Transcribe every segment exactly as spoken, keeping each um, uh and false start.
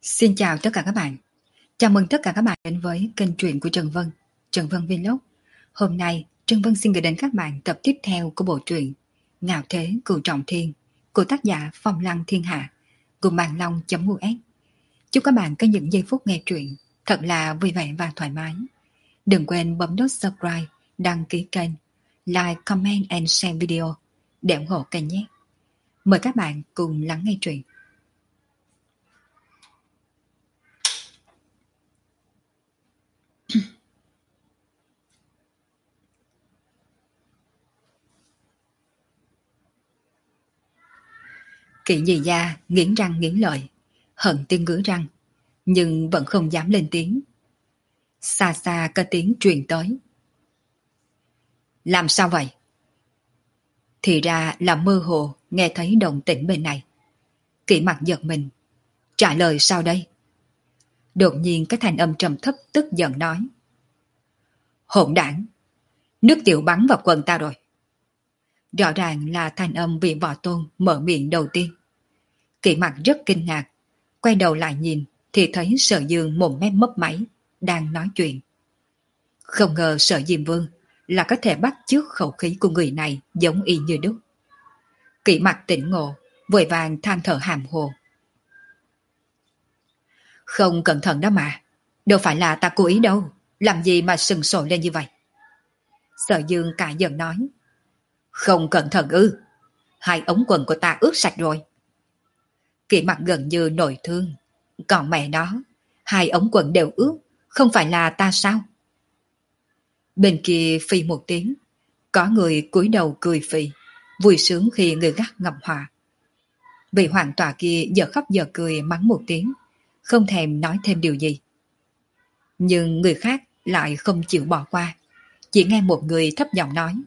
Xin chào tất cả các bạn. Chào mừng tất cả các bạn đến với kênh truyện của Trần Vân, Trần Vân Vlog. Hôm nay, Trần Vân xin gửi đến các bạn tập tiếp theo của bộ truyện Ngạo Thế Cửu Trọng Thiên của tác giả Phong Lăng Thiên Hạ cùng bàn long.us. Chúc các bạn có những giây phút nghe truyện thật là vui vẻ và thoải mái. Đừng quên bấm nút subscribe, đăng ký kênh, like, comment and share video để ủng hộ kênh nhé. Mời các bạn cùng lắng nghe truyện. Kỵ nhì gia nghiến răng nghiến lợi, hận tiếng ngứa răng, nhưng vẫn không dám lên tiếng. Xa xa có tiếng truyền tới. Làm sao vậy? Thì ra là mơ hồ nghe thấy động tĩnh bên này. Kỵ mặt giật mình. Trả lời sao đây? Đột nhiên cái thanh âm trầm thấp tức giận nói. Hỗn đảng, nước tiểu bắn vào quần ta rồi. Rõ ràng là thanh âm vị võ tôn mở miệng đầu tiên. Kỵ mặt rất kinh ngạc, quay đầu lại nhìn thì thấy Sở Dương mồm mép mấp máy, đang nói chuyện. Không ngờ Sở Diêm Vương là có thể bắt chước khẩu khí của người này giống y như đúc. Kỵ mặt tỉnh ngộ, vội vàng than thở hàm hồ. Không cẩn thận đó mà, đâu phải là ta cố ý đâu, làm gì mà sừng sội lên như vậy. Sở Dương cả giận nói. Không cẩn thận ư? Hai ống quần của ta ướt sạch rồi. Kỵ mặt gần như nổi thương. Còn mẹ nó, hai ống quần đều ướt, không phải là ta sao? Bên kia phi một tiếng, có người cúi đầu cười phì, vui sướng khi người gắt ngầm hòa. Vị hoàng tòa kia giờ khóc giờ cười mắng một tiếng, không thèm nói thêm điều gì. Nhưng người khác lại không chịu bỏ qua, chỉ nghe một người thấp giọng nói.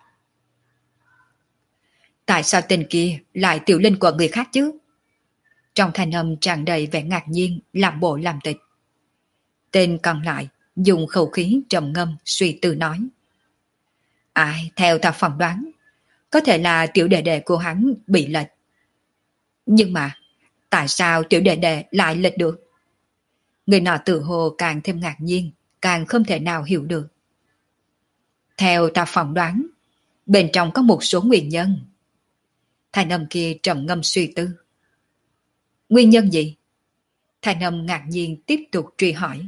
Tại sao tên kia lại tiểu linh của người khác chứ? Trong thanh âm tràn đầy vẻ ngạc nhiên, làm bộ làm tịch. Tên còn lại dùng khẩu khí trầm ngâm suy tư nói. Ai, theo ta phỏng đoán, có thể là tiểu đệ đệ của hắn bị lệch. Nhưng mà, tại sao tiểu đệ đệ lại lệch được? Người nọ tự hồ càng thêm ngạc nhiên, càng không thể nào hiểu được. Theo ta phỏng đoán, bên trong có một số nguyên nhân. Thanh âm kia trầm ngâm suy tư. Nguyên nhân gì? Thanh âm ngạc nhiên tiếp tục truy hỏi.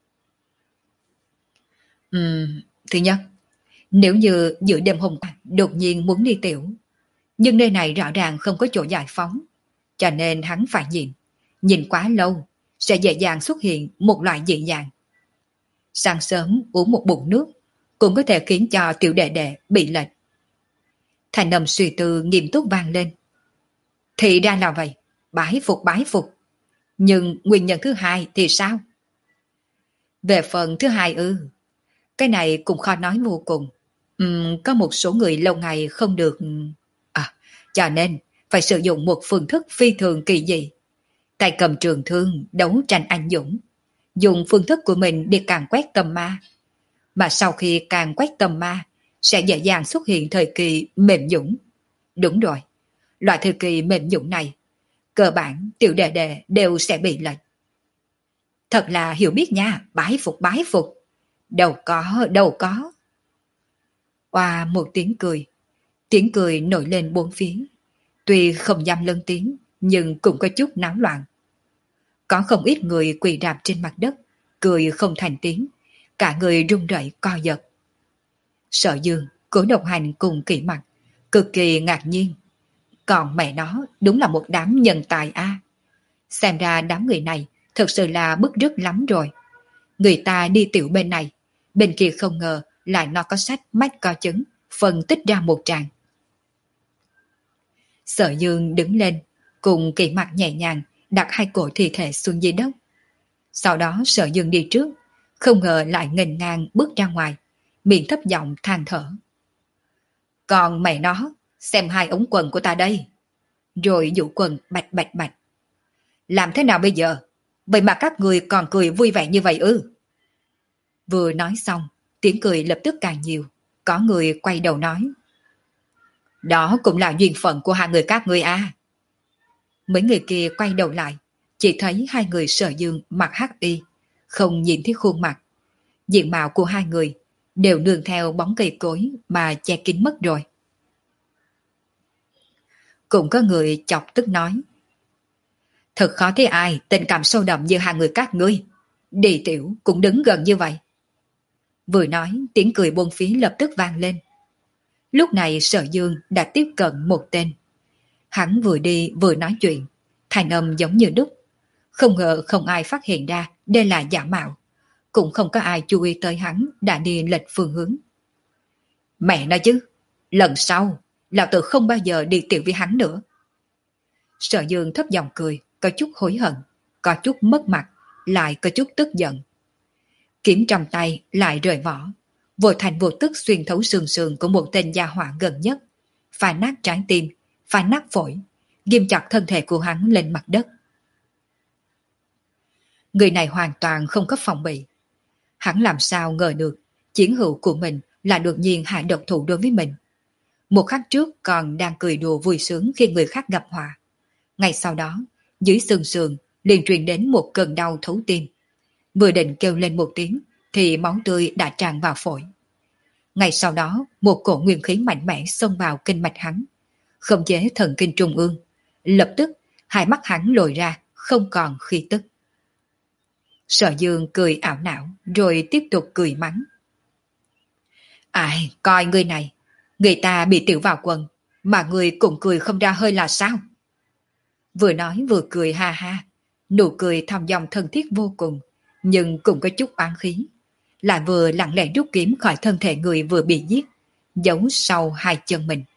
Ừm, thứ nhất, nếu như giữa đêm hôm qua đột nhiên muốn đi tiểu, nhưng nơi này rõ ràng không có chỗ giải phóng, cho nên hắn phải nhìn. Nhìn quá lâu, sẽ dễ dàng xuất hiện một loại dị dạng. Sáng sớm uống một bụng nước, cũng có thể khiến cho tiểu đệ đệ bị lệch. Thanh âm suy tư nghiêm túc vang lên. Thì ra là vậy, bái phục bái phục. Nhưng nguyên nhân thứ hai thì sao? Về phần thứ hai ư, cái này cũng khó nói vô cùng. Uhm, có một số người lâu ngày không được... À, cho nên phải sử dụng một phương thức phi thường kỳ dị. Tay cầm trường thương, đấu tranh anh dũng. Dùng phương thức của mình để càng quét tâm ma. Mà sau khi càng quét tâm ma, sẽ dễ dàng xuất hiện thời kỳ mềm dũng. Đúng rồi, loại thời kỳ mềm dũng này, cơ bản tiểu đệ đệ đều sẽ bị lệch. Thật là hiểu biết nha, bái phục bái phục. Đâu có, đâu có. Oa một tiếng cười. Tiếng cười nổi lên bốn phía. Tuy không dám lớn tiếng, nhưng cũng có chút náo loạn. Có không ít người quỳ rạp trên mặt đất, cười không thành tiếng, cả người run rẩy co giật. Sở Dương, Cố Độc Hành cùng Kỵ Mặt, cực kỳ ngạc nhiên. Còn mẹ nó đúng là một đám nhân tài a. À. Xem ra đám người này thật sự là bức rứt lắm rồi. Người ta đi tiểu bên này, bên kia không ngờ lại nó có sách mách co chứng, phân tích ra một tràng. Sở Dương đứng lên, cùng Kỵ Mặt nhẹ nhàng đặt hai cổ thi thể xuống dưới đất. Sau đó Sở Dương đi trước, không ngờ lại nghênh ngang bước ra ngoài, miệng thấp giọng than thở. Còn mẹ nó, xem hai ống quần của ta đây. Rồi dụ quần bạch bạch bạch. Làm thế nào bây giờ? Vậy mà các người còn cười vui vẻ như vậy ư? Vừa nói xong, tiếng cười lập tức càng nhiều. Có người quay đầu nói. Đó cũng là duyên phận của hai người các người à. Mấy người kia quay đầu lại, chỉ thấy hai người Sở Dương mặc hắc y, không nhìn thấy khuôn mặt. Diện mạo của hai người đều nương theo bóng cây cối mà che kín mất rồi. Cũng có người chọc tức nói: thật khó thấy ai tình cảm sâu đậm như hai người các ngươi. Đi tiểu cũng đứng gần như vậy. Vừa nói, tiếng cười buông phía lập tức vang lên. Lúc này Sở Dương đã tiếp cận một tên. Hắn vừa đi vừa nói chuyện, thanh âm giống như đúc. Không ngờ không ai phát hiện ra đây là giả mạo. Cũng không có ai chú ý tới hắn đã đi lệch phương hướng. Mẹ nói chứ, lần sau, lão tử không bao giờ đi tiểu với hắn nữa. Sở Dương thấp giọng cười, có chút hối hận, có chút mất mặt, lại có chút tức giận. Kiếm trong tay lại rời vỏ, vội thành vô tức xuyên thấu xương sườn của một tên gia hỏa gần nhất, phá nát trái tim, phá nát phổi, ghim chặt thân thể của hắn lên mặt đất. Người này hoàn toàn không có phòng bị. Hắn làm sao ngờ được chiến hữu của mình là đột nhiên hạ độc thủ đối với mình. Một khắc trước còn đang cười đùa vui sướng khi người khác gặp họa. Ngay sau đó, dưới xương sườn liền truyền đến một cơn đau thấu tim. Vừa định kêu lên một tiếng thì máu tươi đã tràn vào phổi. Ngay sau đó, một cổ nguyên khí mạnh mẽ xông vào kinh mạch hắn, khống chế thần kinh trung ương. Lập tức, hai mắt hắn lồi ra, không còn khí tức. Sở Dương cười ảo não, rồi tiếp tục cười mắng. Ai, coi người này, người ta bị tiểu vào quần, mà người cũng cười không ra hơi là sao? Vừa nói vừa cười ha ha, nụ cười thong dong thân thiết vô cùng, nhưng cũng có chút oán khí. Lại vừa lặng lẽ rút kiếm khỏi thân thể người vừa bị giết, giấu sau hai chân mình.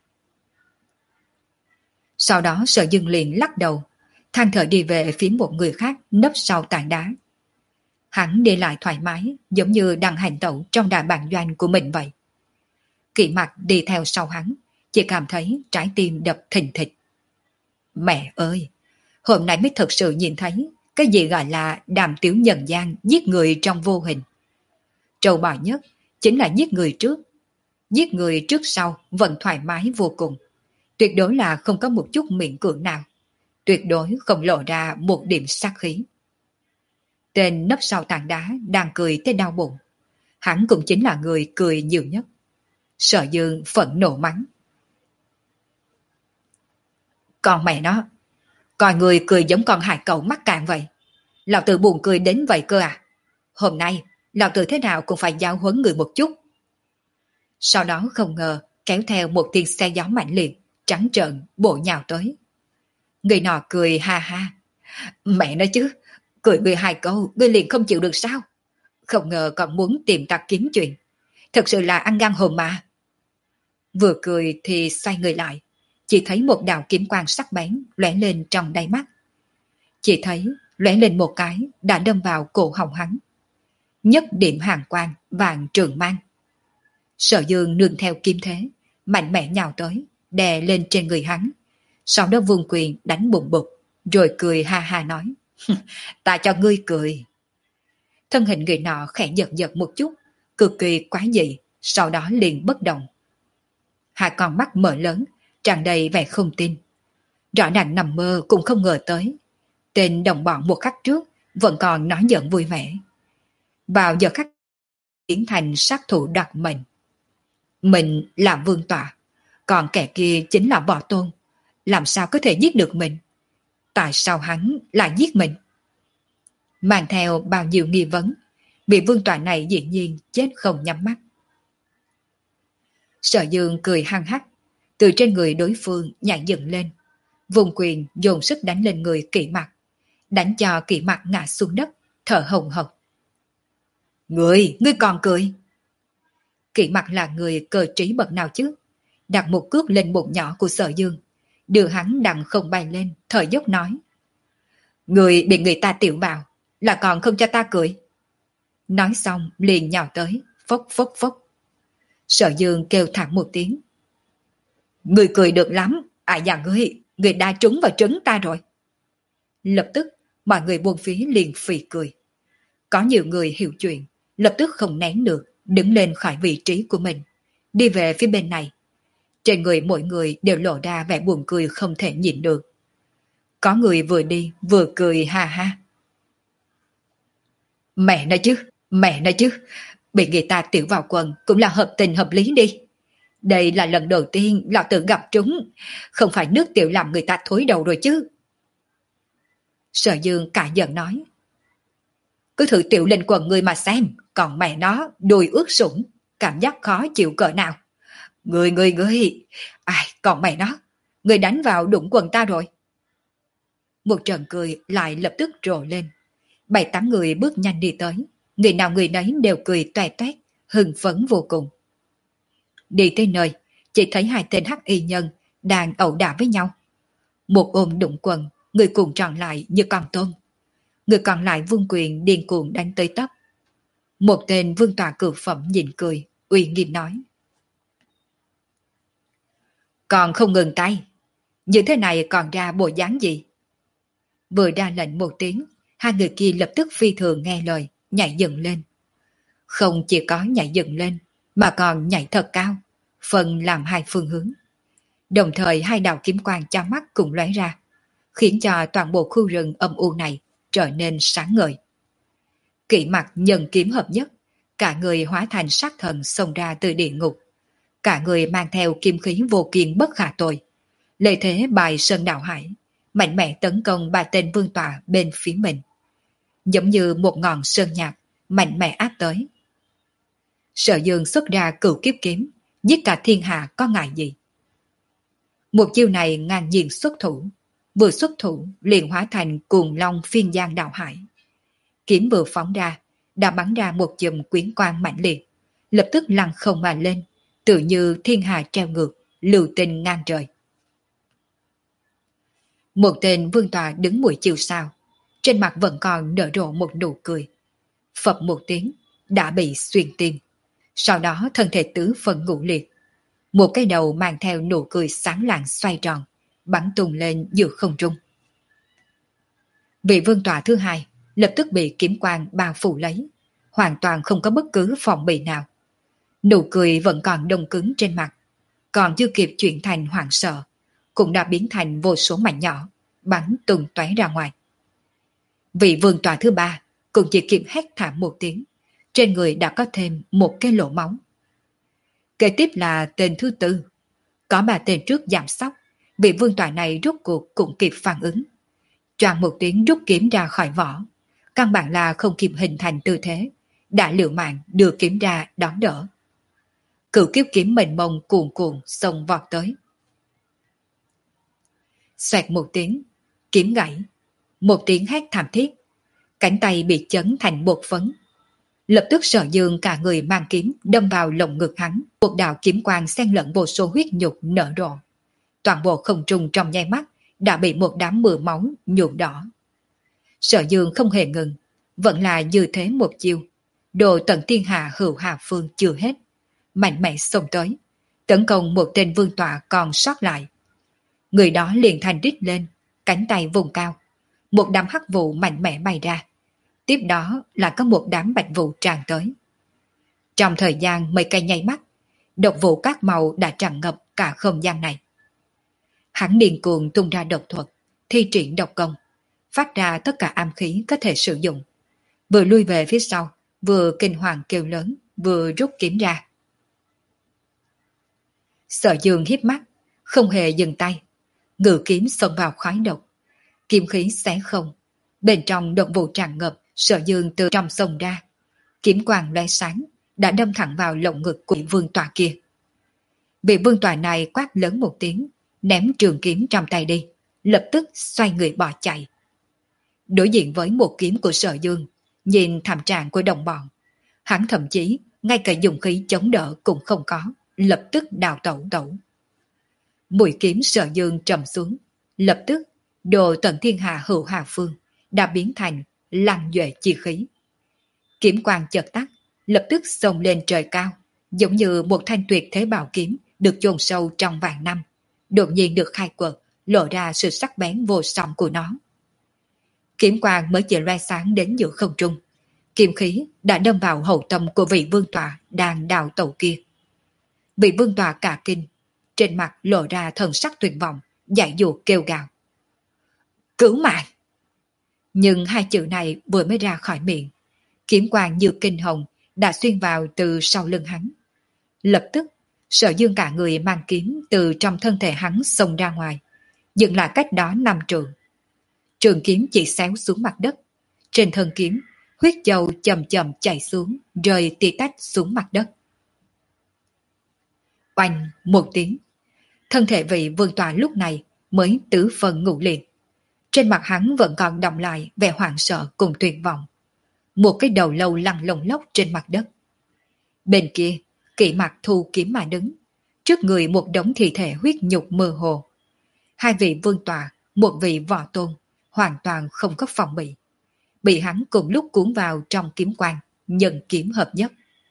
Sau đó Sở Dương liền lắc đầu, than thở đi về phía một người khác nấp sau tảng đá. Hắn đi lại thoải mái, giống như đang hành tẩu trong đại bản doanh của mình vậy. Kỷ Mặc đi theo sau hắn, chỉ cảm thấy trái tim đập thình thịch. Mẹ ơi, hôm nay mới thật sự nhìn thấy cái gì gọi là đàm tiếu nhân gian giết người trong vô hình. Trâu bò nhất chính là giết người trước. Giết người trước sau vẫn thoải mái vô cùng. Tuyệt đối là không có một chút miễn cưỡng nào. Tuyệt đối không lộ ra một điểm sát khí. Tên nấp sau tảng đá đang cười tới đau bụng. Hắn cũng chính là người cười nhiều nhất. Sở Dương phẫn nộ mắng. Còn mẹ nó, coi người cười giống con hải cẩu mắc cạn vậy. Lão tử buồn cười đến vậy cơ à? Hôm nay, lão tử thế nào cũng phải giáo huấn người một chút. Sau đó không ngờ, kéo theo một tiếng xe gió mạnh liệt, trắng trợn, bộ nhào tới. Người nọ cười ha ha. Mẹ nói chứ, cười người hai câu, người liền không chịu được sao? Không ngờ còn muốn tìm ta kiếm chuyện. Thật sự là ăn gan hùm mà. Vừa cười thì xoay người lại, chỉ thấy một đạo kiếm quang sắc bén lóe lên trong đáy mắt. Chỉ thấy lóe lên một cái đã đâm vào cổ họng hắn. Nhất điểm hàng quang vàng trường mang. Sở Dương nương theo kiếm thế, mạnh mẽ nhào tới, đè lên trên người hắn. Sau đó vung quyền đánh bụng bụt, rồi cười ha ha nói. Ta cho ngươi cười. Thân hình người nọ khẽ giật giật một chút, cực kỳ quái dị, sau đó liền bất động. Hai con mắt mở lớn, tràn đầy vẻ không tin. Rõ ràng nằm mơ cũng không ngờ tới. Tên đồng bọn một khắc trước vẫn còn nói giận vui vẻ. Vào giờ khắc biến thành sát thủ đặc mệnh. Mình là vương tọa, còn kẻ kia chính là võ tôn. Làm sao có thể giết được mình? Tại sao hắn lại giết mình? Mang theo bao nhiêu nghi vấn, vị vương tọa này dĩ nhiên chết không nhắm mắt. Sở Dương cười hăng hắc, từ trên người đối phương nhảy dựng lên, vùng quyền dồn sức đánh lên người Kỷ Mặc, đánh cho Kỷ Mặc ngã xuống đất, thở hồng hộc. Ngươi, ngươi còn cười? Kỷ Mặc là người cơ trí bậc nào chứ? Đặt một cước lên bụng nhỏ của Sở Dương, đưa hắn đằng không bay lên, thở dốc nói. Người bị người ta tiểu vào, là còn không cho ta cười. Nói xong liền nhào tới, phốc phốc phốc. Sở Dương kêu thẳng một tiếng. Người cười được lắm, à dạ ngươi, người đã trúng vào trứng ta rồi. Lập tức, mọi người buông phía liền phì cười. Có nhiều người hiểu chuyện, lập tức không nén được, đứng lên khỏi vị trí của mình, đi về phía bên này. Trên người mỗi người đều lộ ra vẻ buồn cười không thể nhịn được. Có người vừa đi vừa cười ha ha. Mẹ nói chứ, mẹ nói chứ, bị người ta tiểu vào quần cũng là hợp tình hợp lý đi. Đây là lần đầu tiên lão tử gặp chúng, không phải nước tiểu làm người ta thối đầu rồi chứ. Sở Dương cả giận nói. Cứ thử tiểu lên quần người mà xem, còn mẹ nó đùi ướt sũng, cảm giác khó chịu cỡ nào. Người người người, ai còn mẹ nó, người đánh vào đụng quần ta rồi. Một trận cười lại lập tức rộ lên. Bảy tám người bước nhanh đi tới, người nào người nấy đều cười toe toét, hưng phấn vô cùng. Đi tới nơi, chỉ thấy hai tên hắc y nhân đang ẩu đả với nhau. Một ôm đụng quần, người cùng tròn lại như con tôm. Người còn lại vung quyền điên cuồng đánh tới tấp. Một tên vương tọa cửu phẩm nhìn cười, uy nghiêm nói. Còn không ngừng tay, như thế này còn ra bộ dáng gì? Vừa ra lệnh một tiếng, hai người kia lập tức phi thường nghe lời, nhảy dựng lên. Không chỉ có nhảy dựng lên, mà còn nhảy thật cao, phân làm hai phương hướng. Đồng thời hai đạo kiếm quang chói mắt cùng lóe ra, khiến cho toàn bộ khu rừng âm u này trở nên sáng ngời. Kỵ mặt nhân kiếm hợp nhất, cả người hóa thành sát thần xông ra từ địa ngục. Cả người mang theo kim khí vô kiên bất khả tồi. Lợi thế bài sơn đảo hải, mạnh mẽ tấn công ba tên vương tọa bên phía mình. Giống như một ngọn sơn nhạc, mạnh mẽ áp tới. Sở Dương xuất ra cửu kiếp kiếm, giết cả thiên hạ có ngại gì. Một chiêu này ngang nhiên xuất thủ, vừa xuất thủ liền hóa thành cuồng long phiên giang đảo hải. Kiếm vừa phóng ra, đã bắn ra một chùm quyến quang mạnh liệt, lập tức lăn không mà lên, tự như thiên hà treo ngược, lưu tinh ngang trời. Một tên vương tọa đứng mũi chiều sao, trên mặt vẫn còn nở rộ một nụ cười. Phập một tiếng, đã bị xuyên tim. Sau đó thân thể tứ phần ngũ liệt. Một cái đầu mang theo nụ cười sáng lạng xoay tròn, bắn tung lên giữa không trung. Vị vương tọa thứ hai lập tức bị kiếm quang bao phủ lấy, hoàn toàn không có bất cứ phòng bị nào. Nụ cười vẫn còn đông cứng trên mặt, còn chưa kịp chuyển thành hoảng sợ, cũng đã biến thành vô số mảnh nhỏ, bắn tung tóe ra ngoài. Vị vương tọa thứ ba cũng chỉ kịp hét thảm một tiếng, trên người đã có thêm một cái lỗ máu. Kế tiếp là tên thứ tư, có ba tên trước giảm sóc, vị vương tọa này rút cuộc cũng kịp phản ứng. Choàng một tiếng rút kiếm ra khỏi vỏ, căn bản là không kịp hình thành tư thế, đã liều mạng đưa kiếm ra đón đỡ. Cửu kiếp kiếm mênh mông cuồn cuộn xông vọt tới. Xoẹt một tiếng, kiếm gãy, một tiếng hét thảm thiết, cánh tay bị chấn thành bột phấn. Lập tức Sở Dương cả người mang kiếm đâm vào lồng ngực hắn, một đạo kiếm quang xen lẫn vô số huyết nhục nở rộ. Toàn bộ không trung trong nháy mắt đã bị một đám mưa máu nhuộm đỏ. Sở Dương không hề ngừng, vẫn là như thế một chiêu. Đồ tận thiên hạ hữu hà phương chưa hết, mạnh mẽ xông tới, tấn công một tên vương tọa còn sót lại. Người đó liền thành rít lên, cánh tay vùng cao, một đám hắc vụ mạnh mẽ bay ra. Tiếp đó là có một đám bạch vụ tràn tới. Trong thời gian mấy cây nháy mắt, độc vụ các màu đã tràn ngập cả không gian này. Hắn điên cuồng tung ra độc thuật, thi triển độc công, phát ra tất cả am khí có thể sử dụng. Vừa lui về phía sau, vừa kinh hoàng kêu lớn, vừa rút kiếm ra. Sở Dương hiếp mắt, không hề dừng tay, ngự kiếm xông vào khói độc. Kiếm khí xé không, bên trong độc vụ tràn ngập. Sở Dương từ trong sông ra, kiếm quang lóe sáng, đã đâm thẳng vào lồng ngực của vương tọa kia. Vị vương tọa này quát lớn một tiếng, ném trường kiếm trong tay đi, lập tức xoay người bỏ chạy. Đối diện với một kiếm của Sở Dương, nhìn thảm trạng của đồng bọn, hắn thậm chí ngay cả dùng khí chống đỡ cũng không có, lập tức đào tẩu tẩu. Mũi kiếm Sở Dương trầm xuống, lập tức đồ tận thiên hạ hữu hà phương đã biến thành lăng duệ chi khí. Kiếm quang chợt tắt, lập tức xông lên trời cao, giống như một thanh tuyệt thế bảo kiếm được chôn sâu trong vạn năm, đột nhiên được khai quật, lộ ra sự sắc bén vô song của nó. Kiếm quang mới chỉ loe sáng đến giữa không trung, kiếm khí đã đâm vào hậu tâm của vị vương tọa đang đào tẩu kia. Vị vương tọa cả kinh, trên mặt lộ ra thần sắc tuyệt vọng, dại dụa kêu gào. Cứu mạng! Nhưng hai chữ này vừa mới ra khỏi miệng, kiếm quang như kinh hồng đã xuyên vào từ sau lưng hắn. Lập tức, Sở Dương cả người mang kiếm từ trong thân thể hắn xông ra ngoài, dừng lại cách đó năm trượng. Trường kiếm chỉ xéo xuống mặt đất. Trên thân kiếm, huyết châu chậm chậm chảy xuống, rơi tì tách xuống mặt đất. Oanh một tiếng, thân thể vị vương tọa lúc này mới tứ phần ngủ liền. Trên mặt hắn vẫn còn đọng lại vẻ hoảng sợ cùng tuyệt vọng. Một cái đầu lâu lăn lồng lốc trên mặt đất. Bên kia, Kỵ Mặc thu kiếm mà đứng, trước người một đống thi thể huyết nhục mơ hồ. Hai vị vương tọa, một vị võ tôn, hoàn toàn không có phòng bị. Bị hắn cùng lúc cuốn vào trong kiếm quang, nhân kiếm hợp nhất.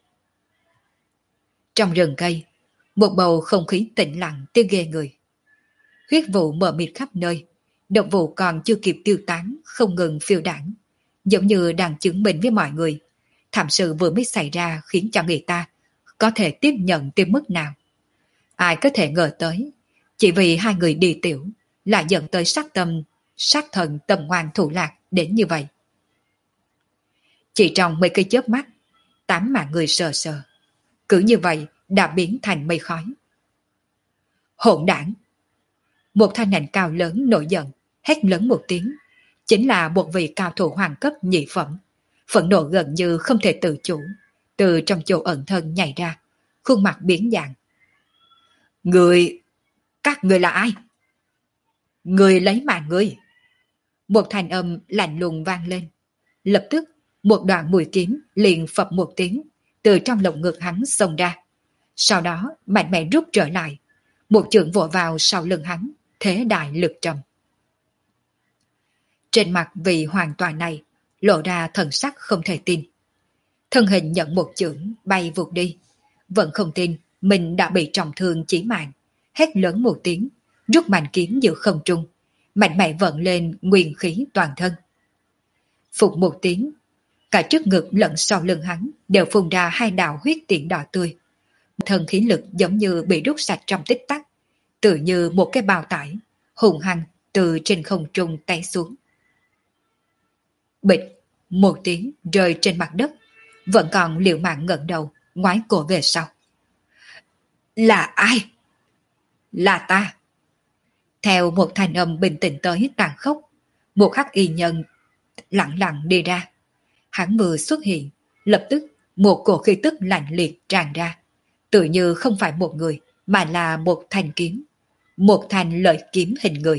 Trong rừng cây, một bầu không khí tĩnh lặng tiêu ghê người. Huyết vụ mờ mịt khắp nơi, độc vụ còn chưa kịp tiêu tán, không ngừng phiêu đảng, giống như đang chứng minh với mọi người. Thảm sự vừa mới xảy ra khiến cho người ta có thể tiếp nhận tới mức nào. Ai có thể ngờ tới, chỉ vì hai người đi tiểu, lại dẫn tới sát tâm, sát thần tầm ngoan thủ lạc đến như vậy. Chỉ trong mấy cái chớp mắt, tám mạng người sờ sờ, cứ như vậy đã biến thành mây khói. Hỗn đảng! Một thanh niên cao lớn nổi giận, hét lớn một tiếng, chính là một vị cao thủ hoàng cấp nhị phẩm, phẫn nộ gần như không thể tự chủ, từ trong chỗ ẩn thân nhảy ra, khuôn mặt biến dạng. Người, các người là ai? Người lấy mạng người! Một thanh âm lạnh lùng vang lên, lập tức một đoạn mũi kiếm liền phập một tiếng từ trong lồng ngực hắn xông ra, sau đó mạnh mẽ rút trở lại, một chưởng vỗ vào sau lưng hắn, thế đại lực trầm. Trên mặt vị hoàn toàn này lộ ra thần sắc không thể tin. Thân hình nhận một chưởng bay vụt đi, vẫn không tin mình đã bị trọng thương chí mạng, hét lớn một tiếng, rút mạnh kiếm giữa không trung, mạnh mẽ vận lên nguyên khí toàn thân. Phục một tiếng, cả trước ngực lẫn sau lưng hắn đều phun ra hai đạo huyết tiễn đỏ tươi. Thần khí lực giống như bị rút sạch trong tích tắc, tự như một cái bao tải, hùng hăng từ trên không trung té xuống. Bịch, một tiếng rơi trên mặt đất, vẫn còn liều mạng ngẩng đầu, ngoái cổ về sau. Là ai? Là ta. Theo một thanh âm bình tĩnh tới tàn khốc, một hắc y nhân lặng lặng đi ra. Hắn vừa xuất hiện, lập tức một cổ khí tức lạnh liệt tràn ra, tự như không phải một người, mà là một thanh kiếm, một thanh lợi kiếm hình người.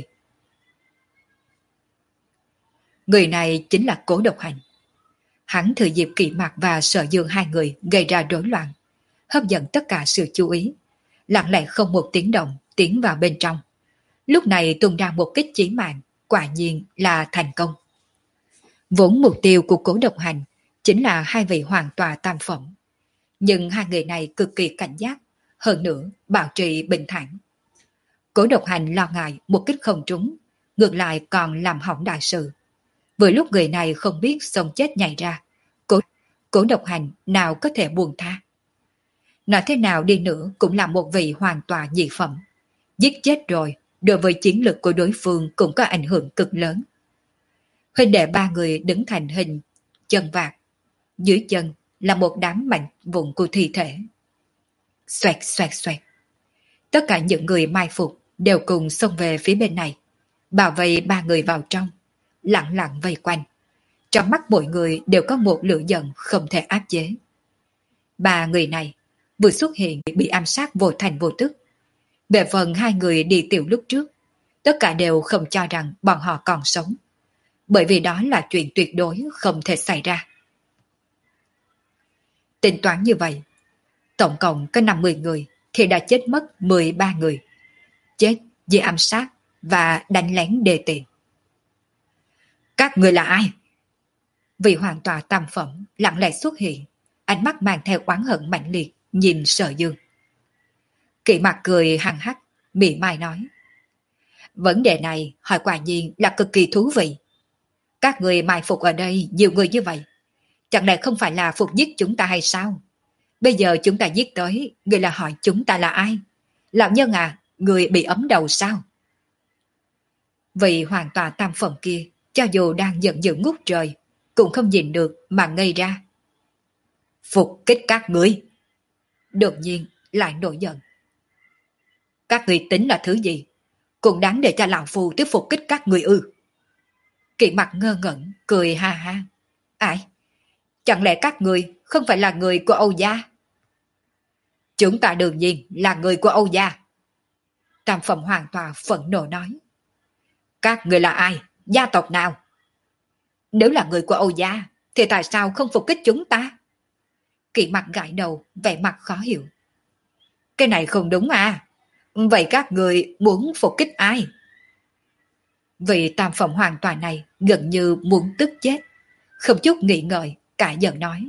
Người này chính là Cố Độc Hành. Hắn thừa dịp Kỵ Mặc và Sở Dương hai người gây ra rối loạn, hấp dẫn tất cả sự chú ý, lặng lẽ không một tiếng động tiến vào bên trong. Lúc này tung ra một kích chí mạng, quả nhiên là thành công. Vốn mục tiêu của Cố Độc Hành chính là hai vị hoàng tòa tam phẩm, nhưng hai người này cực kỳ cảnh giác, hơn nữa bảo trì bình thản. Cố Độc Hành lo ngại một kích không trúng, ngược lại còn làm hỏng đại sự. Vừa lúc người này không biết sống chết nhảy ra, Cố, Cố Độc Hành nào có thể buông tha. Nói thế nào đi nữa cũng là một vị hoàng tòa nhị phẩm, giết chết rồi, đối với chiến lược của đối phương cũng có ảnh hưởng cực lớn. Huynh đệ ba người đứng thành hình chân vạc, dưới chân là một đám mảnh vụn của thi thể. Xoẹt xoẹt xoẹt, tất cả những người mai phục đều cùng xông về phía bên này, bảo vệ ba người vào trong, lặng lặng vây quanh. Trong mắt mỗi người đều có một lửa giận không thể áp chế. Ba người này vừa xuất hiện bị ám sát vô thành vô tức. Về phần hai người đi tiểu lúc trước, tất cả đều không cho rằng bọn họ còn sống, bởi vì đó là chuyện tuyệt đối không thể xảy ra. Tính toán như vậy, tổng cộng có năm mươi người thì đã chết mất mười ba người, chết vì ám sát và đánh lén đề tiền. Các người là ai? Vị hoàng tòa tam phẩm lặng lẽ xuất hiện, ánh mắt mang theo oán hận mạnh liệt nhìn Sở Dương. Kỵ Mặc cười hằng hắc, mỉa mai nói: vấn đề này hỏi quả nhiên là cực kỳ thú vị. Các người mai phục ở đây nhiều người như vậy, chẳng lẽ không phải là phục giết chúng ta hay sao? Bây giờ chúng ta giết tới, người là hỏi chúng ta là ai? Lão nhân à, người bị ấm đầu sao? Vì hoàn tòa tam phẩm kia, cho dù đang giận dữ ngút trời, cũng không nhìn được mà ngây ra. Phục kích các ngươi! Đột nhiên lại nổi giận. Các ngươi tính là thứ gì? Cũng đáng để cho lão phu tiếp phục kích các ngươi ư? Kỵ mặt ngơ ngẩn, cười ha ha. Ai? Chẳng lẽ các ngươi không phải là người của Âu gia? Chúng ta đương nhiên là người của Âu gia. Tam phẩm hoàng tòa phẫn nộ nói. Các người là ai? Gia tộc nào? Nếu là người của Âu gia, thì tại sao không phục kích chúng ta? Kỵ mặt gãi đầu, vẻ mặt khó hiểu. Cái này không đúng à? Vậy các người muốn phục kích ai? Vị tam phẩm hoàng tòa này gần như muốn tức chết. Không chút nghĩ ngợi, cả giận nói.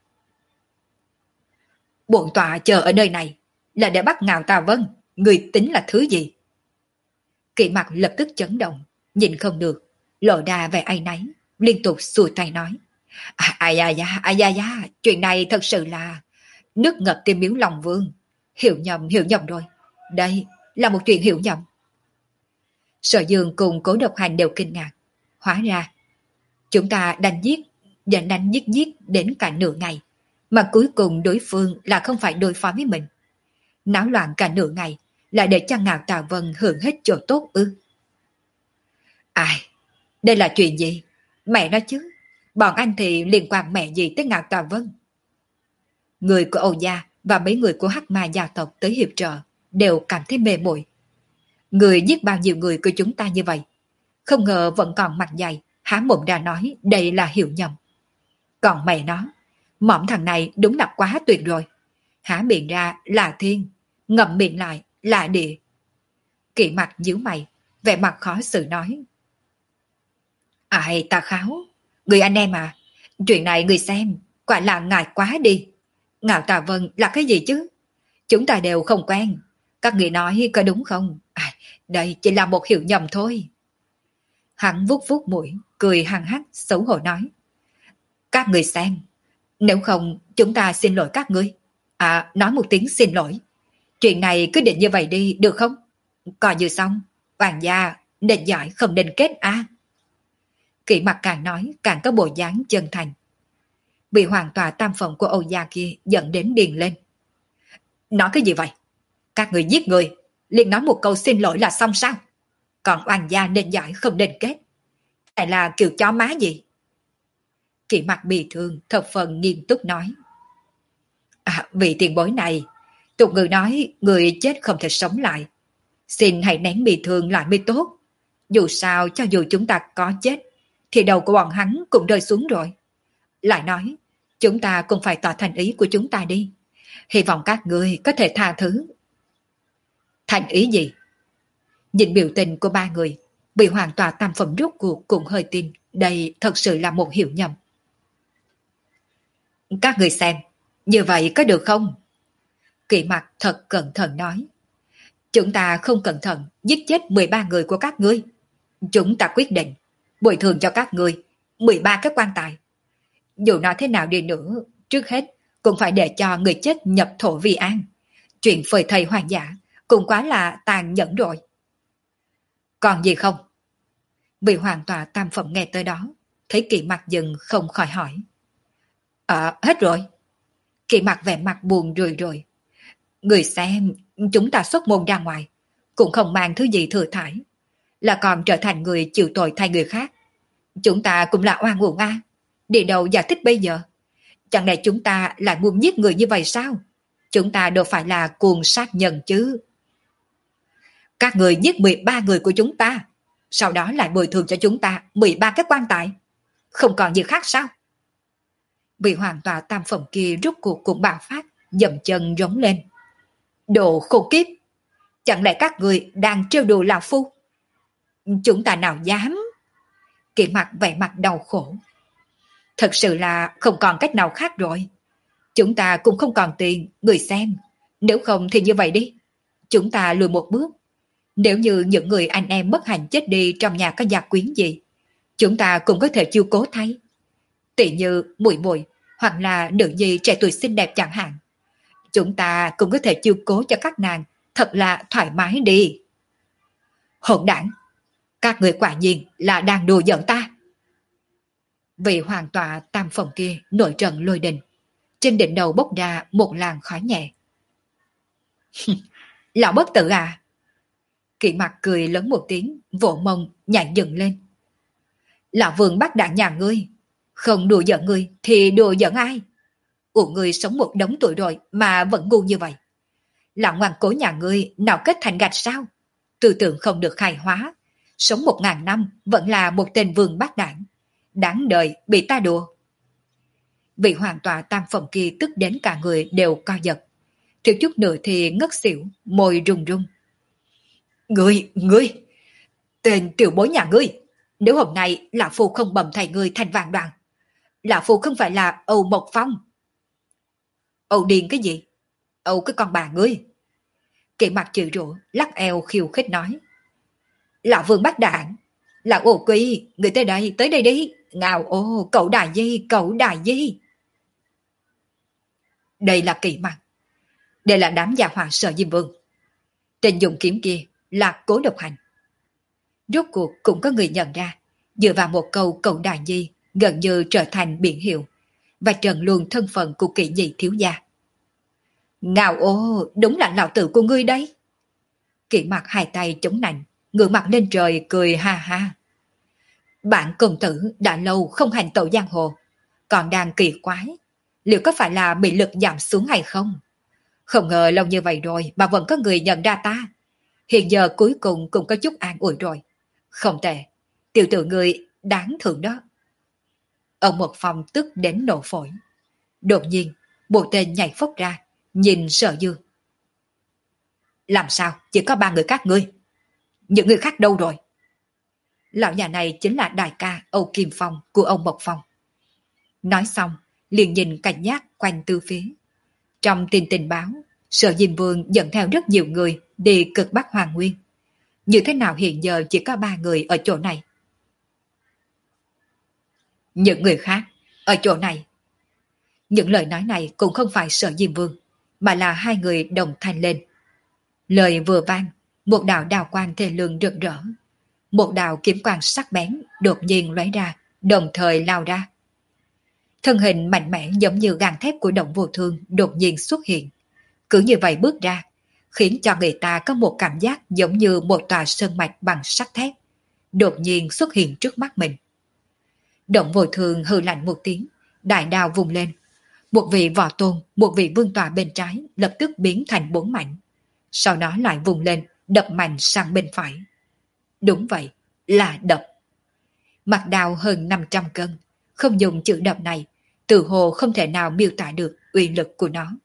Bổn tòa chờ ở nơi này là để bắt Ngạo Tà Vân. Người tính là thứ gì? Kỵ mặt lập tức chấn động, nhìn không được, lộ ra vẻ áy náy, liên tục xua tay nói. À, ai da da, ai da da, chuyện này thật sự là nước ngập tim miếu lòng vương. Hiểu nhầm, hiểu nhầm rồi. Đây là một chuyện hiểu nhầm. Sở Dương cùng Cố Độc Hành đều kinh ngạc. Hóa ra, chúng ta đánh giết, đánh đánh giết giết đến cả nửa ngày, mà cuối cùng đối phương là không phải đối phó với mình. Náo loạn cả nửa ngày, lại để cho Ngạo Tà Vân hưởng hết chỗ tốt ư? Ai? Đây là chuyện gì? Mẹ nói chứ, bọn anh thì liên quan mẹ gì tới Ngạo Tà Vân? Người của Âu gia và mấy người của Hắc Ma gia tộc tới hiệp trợ đều cảm thấy mê muội. Người giết bao nhiêu người của chúng ta như vậy, không ngờ vẫn còn mặt dày, há mồm ra nói đây là hiểu nhầm. Còn mẹ nó, mỏm thằng này đúng là quá tuyệt rồi. Há miệng ra là thiên, ngậm miệng lại là địa. Kỵ mặt nhíu mày, vẻ mặt khó xử nói. Ai ta kháo, người anh em à, chuyện này người xem, quả là ngại quá đi. Ngạo Tà Vân là cái gì chứ? Chúng ta đều không quen. Các người nói có đúng không? À, đây chỉ là một hiểu nhầm thôi. Hắn vuốt vuốt mũi, cười hăng hắc, xấu hổ nói. Các người xem, nếu không chúng ta xin lỗi các ngươi. À, nói một tiếng xin lỗi. Chuyện này cứ định như vậy đi, được không? Coi như xong, hoàng gia nên giỏi không nên kết a. À. Kỵ mặt càng nói càng có bộ dáng chân thành. Bị hoàng tòa tam phẩm của Âu gia kia dẫn đến điền lên. Nói cái gì vậy? Các người giết người, liền nói một câu xin lỗi là xong sao? Còn hoàng gia nên giỏi không nên kết. Tại là kiểu chó má gì? Kỵ mặt bị thương, thập phần nghiêm túc nói. À, vị tiền bối này, tục người nói người chết không thể sống lại. Xin hãy nén bị thương lại mới tốt. Dù sao cho dù chúng ta có chết, thì đầu của bọn hắn cũng rơi xuống rồi. Lại nói, chúng ta cũng phải tỏ thành ý của chúng ta đi. Hy vọng các người có thể tha thứ. Thành ý gì? Nhìn biểu tình của ba người, bị hoàn tòa tam phẩm rốt cuộc cũng hơi tin đây thật sự là một hiểu nhầm. Các người xem, như vậy có được không? Kỵ mặt thật cẩn thận nói. Chúng ta không cẩn thận giết chết mười ba người của các ngươi. Chúng ta quyết định bồi thường cho các ngươi mười ba cái quan tài. Dù nói thế nào đi nữa, trước hết cũng phải để cho người chết nhập thổ vì an. Chuyện phơi thầy hoàng giả cũng quá là tàn nhẫn rồi. Còn gì không? Vị hoàng tòa tam phẩm nghe tới đó, thấy Kỵ mặt dừng không khỏi hỏi. Ờ, hết rồi. Kỵ mặt vẻ mặt buồn rười rồi. Người xem, chúng ta xuất môn ra ngoài, cũng không mang thứ gì thừa thải, là còn trở thành người chịu tội thay người khác. Chúng ta cũng là oan uổng a. Đi đâu giải thích bây giờ? Chẳng lẽ chúng ta lại muốn giết người như vậy sao? Chúng ta đâu phải là cuồng sát nhân chứ. Các người giết mười ba người của chúng ta, sau đó lại bồi thường cho chúng ta mười ba cái quan tài. Không còn gì khác sao? Vị hoàng tòa tam phẩm kia rút cuộc cũng bạo phát, dậm chân rống lên. Đồ khổ kiếp! Chẳng lẽ các người đang trêu đùa lão phu? Chúng ta nào dám? Kỵ mặt vẻ mặt đau khổ. Thật sự là không còn cách nào khác rồi. Chúng ta cũng không còn tiền, người xem. Nếu không thì như vậy đi. Chúng ta lùi một bước. Nếu như những người anh em bất hạnh chết đi trong nhà có gia quyến gì, chúng ta cũng có thể chiêu cố thay. Tỷ như muội muội hoặc là nữ nhi trẻ tuổi xinh đẹp chẳng hạn. Chúng ta cũng có thể chiêu cố cho các nàng thật là thoải mái đi. Hỗn đảng! Các người quả nhiên là đang đùa giỡn ta. Vị hoàng tọa tam phòng kia nổi trận lôi đình. Trên đỉnh đầu bốc ra một làn khói nhẹ. Lão bất tử à? Kỵ mặt cười lớn một tiếng, vỗ mông nhảy dựng lên. Lão vương bắt đạn nhà ngươi, không đùa giỡn ngươi thì đùa giỡn ai? Ủa ngươi sống một đống tuổi rồi mà vẫn ngu như vậy. Lão ngoan cố nhà ngươi nào kết thành gạch sao? Tư tưởng không được khai hóa, sống một ngàn năm vẫn là một tên vương bắt đạn. Đáng đời bị ta đùa. Vị hoàng tọa tam phòng kia tức đến cả người đều co giật. Thiếu chút nữa thì ngất xỉu, môi run run. Ngươi, ngươi, tên tiểu bối nhà ngươi, nếu hôm nay Lão Phu không bầm thầy ngươi thành vàng đoàn, Lão Phu không phải là Âu Mộc Phong. Âu điên cái gì? Âu cái con bà ngươi. Kỵ mặt chịu rủa, lắc eo khiêu khích nói. Lão Vương bắt đạn, Lão Ô Quy, người tới đây, tới đây đi. Ngào ô, cậu đại di, cậu đại di. Đây là Kỵ mặt. Đây là đám gia hoàng Sở Diêm Vương. Tên dùng kiếm kia là Cố Độc Hành. Rốt cuộc cũng có người nhận ra, dựa vào một câu cậu đại di gần như trở thành biển hiệu và trần luôn thân phận của Kỵ nhị thiếu gia. Ngào ô, đúng là lão tử của ngươi đấy. Kỵ mặt hai tay chống nạnh, ngửa mặt lên trời cười ha ha. Bạn công tử đã lâu không hành tẩu giang hồ, còn đang kỳ quái, liệu có phải là bị lực giảm xuống hay không? Không ngờ lâu như vậy rồi mà vẫn có người nhận ra ta. Hiện giờ cuối cùng cũng có chút an ủi rồi. Không tệ, tiểu tử người đáng thưởng đó. Ông một phòng tức đến nổ phổi. Đột nhiên, một tên nhảy phốc ra, nhìn Sở Dương. Làm sao, chỉ có ba người các ngươi? Những người khác đâu rồi? Lão nhà này chính là đại ca Âu Kim Phong của ông Mộc Phong. Nói xong, liền nhìn cảnh giác quanh tư phía. Trong tin tình báo, Sở Diêm Vương dẫn theo rất nhiều người đi cực Bắc Hoàng Nguyên. Như thế nào hiện giờ chỉ có ba người ở chỗ này? Những người khác ở chỗ này. Những lời nói này cũng không phải Sở Diêm Vương, mà là hai người đồng thanh lên. Lời vừa vang, một đạo đào quang thê lương rực rỡ. Một đạo kiếm quang sắc bén đột nhiên lóe ra, đồng thời lao ra. Thân hình mạnh mẽ giống như gang thép của Động Vô Thương đột nhiên xuất hiện. Cứ như vậy bước ra, khiến cho người ta có một cảm giác giống như một tòa sơn mạch bằng sắt thép, đột nhiên xuất hiện trước mắt mình. Động Vô Thương hừ lạnh một tiếng, đại đao vùng lên. Một vị võ tôn, một vị vương tọa bên trái lập tức biến thành bốn mảnh. Sau đó lại vùng lên, đập mạnh sang bên phải. Đúng vậy, là đập. Mặt đao hơn năm trăm cân, không dùng chữ đập này, từ hồ không thể nào miêu tả được uy lực của nó.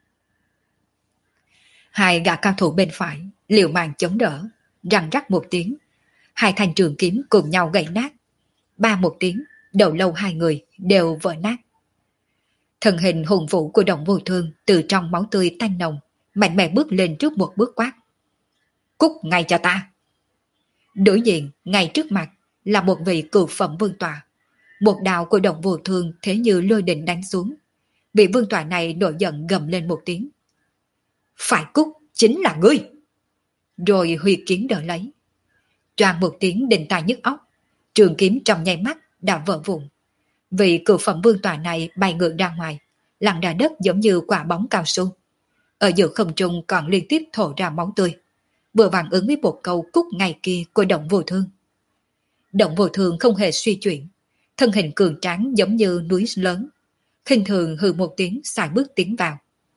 Hai gã cao thủ bên phải liều mạng chống đỡ, răng rắc một tiếng, hai thanh trường kiếm cùng nhau gãy nát. Ba một tiếng, đầu lâu hai người đều vỡ nát. Thân hình hùng vũ của Động Vô Thương từ trong máu tươi tanh nồng, mạnh mẽ bước lên trước một bước quát. Cút ngay cho ta! Đối diện, ngay trước mặt, là một vị cửu phẩm vương tọa. Một đao của Động Vô Thương thế như lôi đình đánh xuống. Vị vương tọa này nổi giận gầm lên một tiếng. Phải cút, chính là ngươi! Rồi huy kiếm đỡ lấy. Choàng một tiếng đình tai nhức óc, trường kiếm trong nháy mắt đã vỡ vụn. Vị cửu phẩm vương tọa này bay ngược ra ngoài, lăn ra đất giống như quả bóng cao su. Ở giữa không trung còn liên tiếp thổ ra máu tươi, vừa vặn ứng với một câu cút ngày kia của Động Vô Thương. Động Vô Thương không hề suy chuyển, thân hình cường tráng giống như núi lớn, khinh thường hừ một tiếng xài bước tiến vào.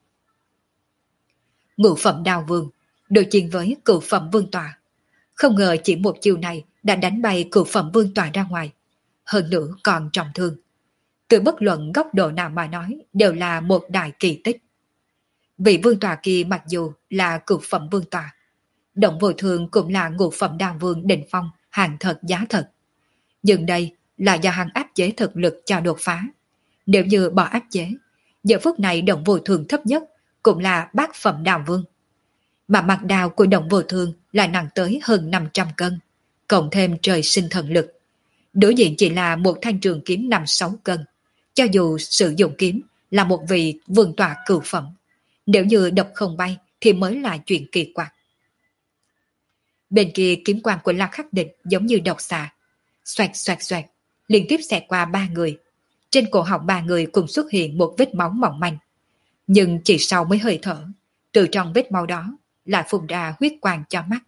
Ngũ phẩm đao vương đối chiến với cửu phẩm vương tọa, không ngờ chỉ một chiều này đã đánh bay cửu phẩm vương tọa ra ngoài, hơn nữa còn trọng thương. Từ bất luận góc độ nào mà nói đều là một đại kỳ tích. Vị vương tọa kia mặc dù là cửu phẩm vương tọa, Động Vô Thương cũng là ngũ phẩm đao vương đỉnh phong, hàng thật giá thật. Nhưng đây là do hàng áp chế thực lực cho đột phá. Nếu như bỏ áp chế, giờ phút này Động Vô Thương thấp nhất cũng là bát phẩm đao vương. Mà mặt đao của Động Vô Thương lại nặng tới hơn năm trăm cân, cộng thêm trời sinh thần lực. Đối diện chỉ là một thanh trường kiếm năm sáu cân. Cho dù sử dụng kiếm là một vị vương tọa cửu phẩm, nếu như đập không bay thì mới là chuyện kỳ quặc. Bên kia kiếm quang của La Khắc Địch giống như độc xà, xoẹt xoẹt xoẹt, liên tiếp xẹt qua ba người. Trên cổ họng ba người cùng xuất hiện một vết máu mỏng manh. Nhưng chỉ sau mấy hơi thở, từ trong vết máu đó lại phun ra huyết quang cho mắt.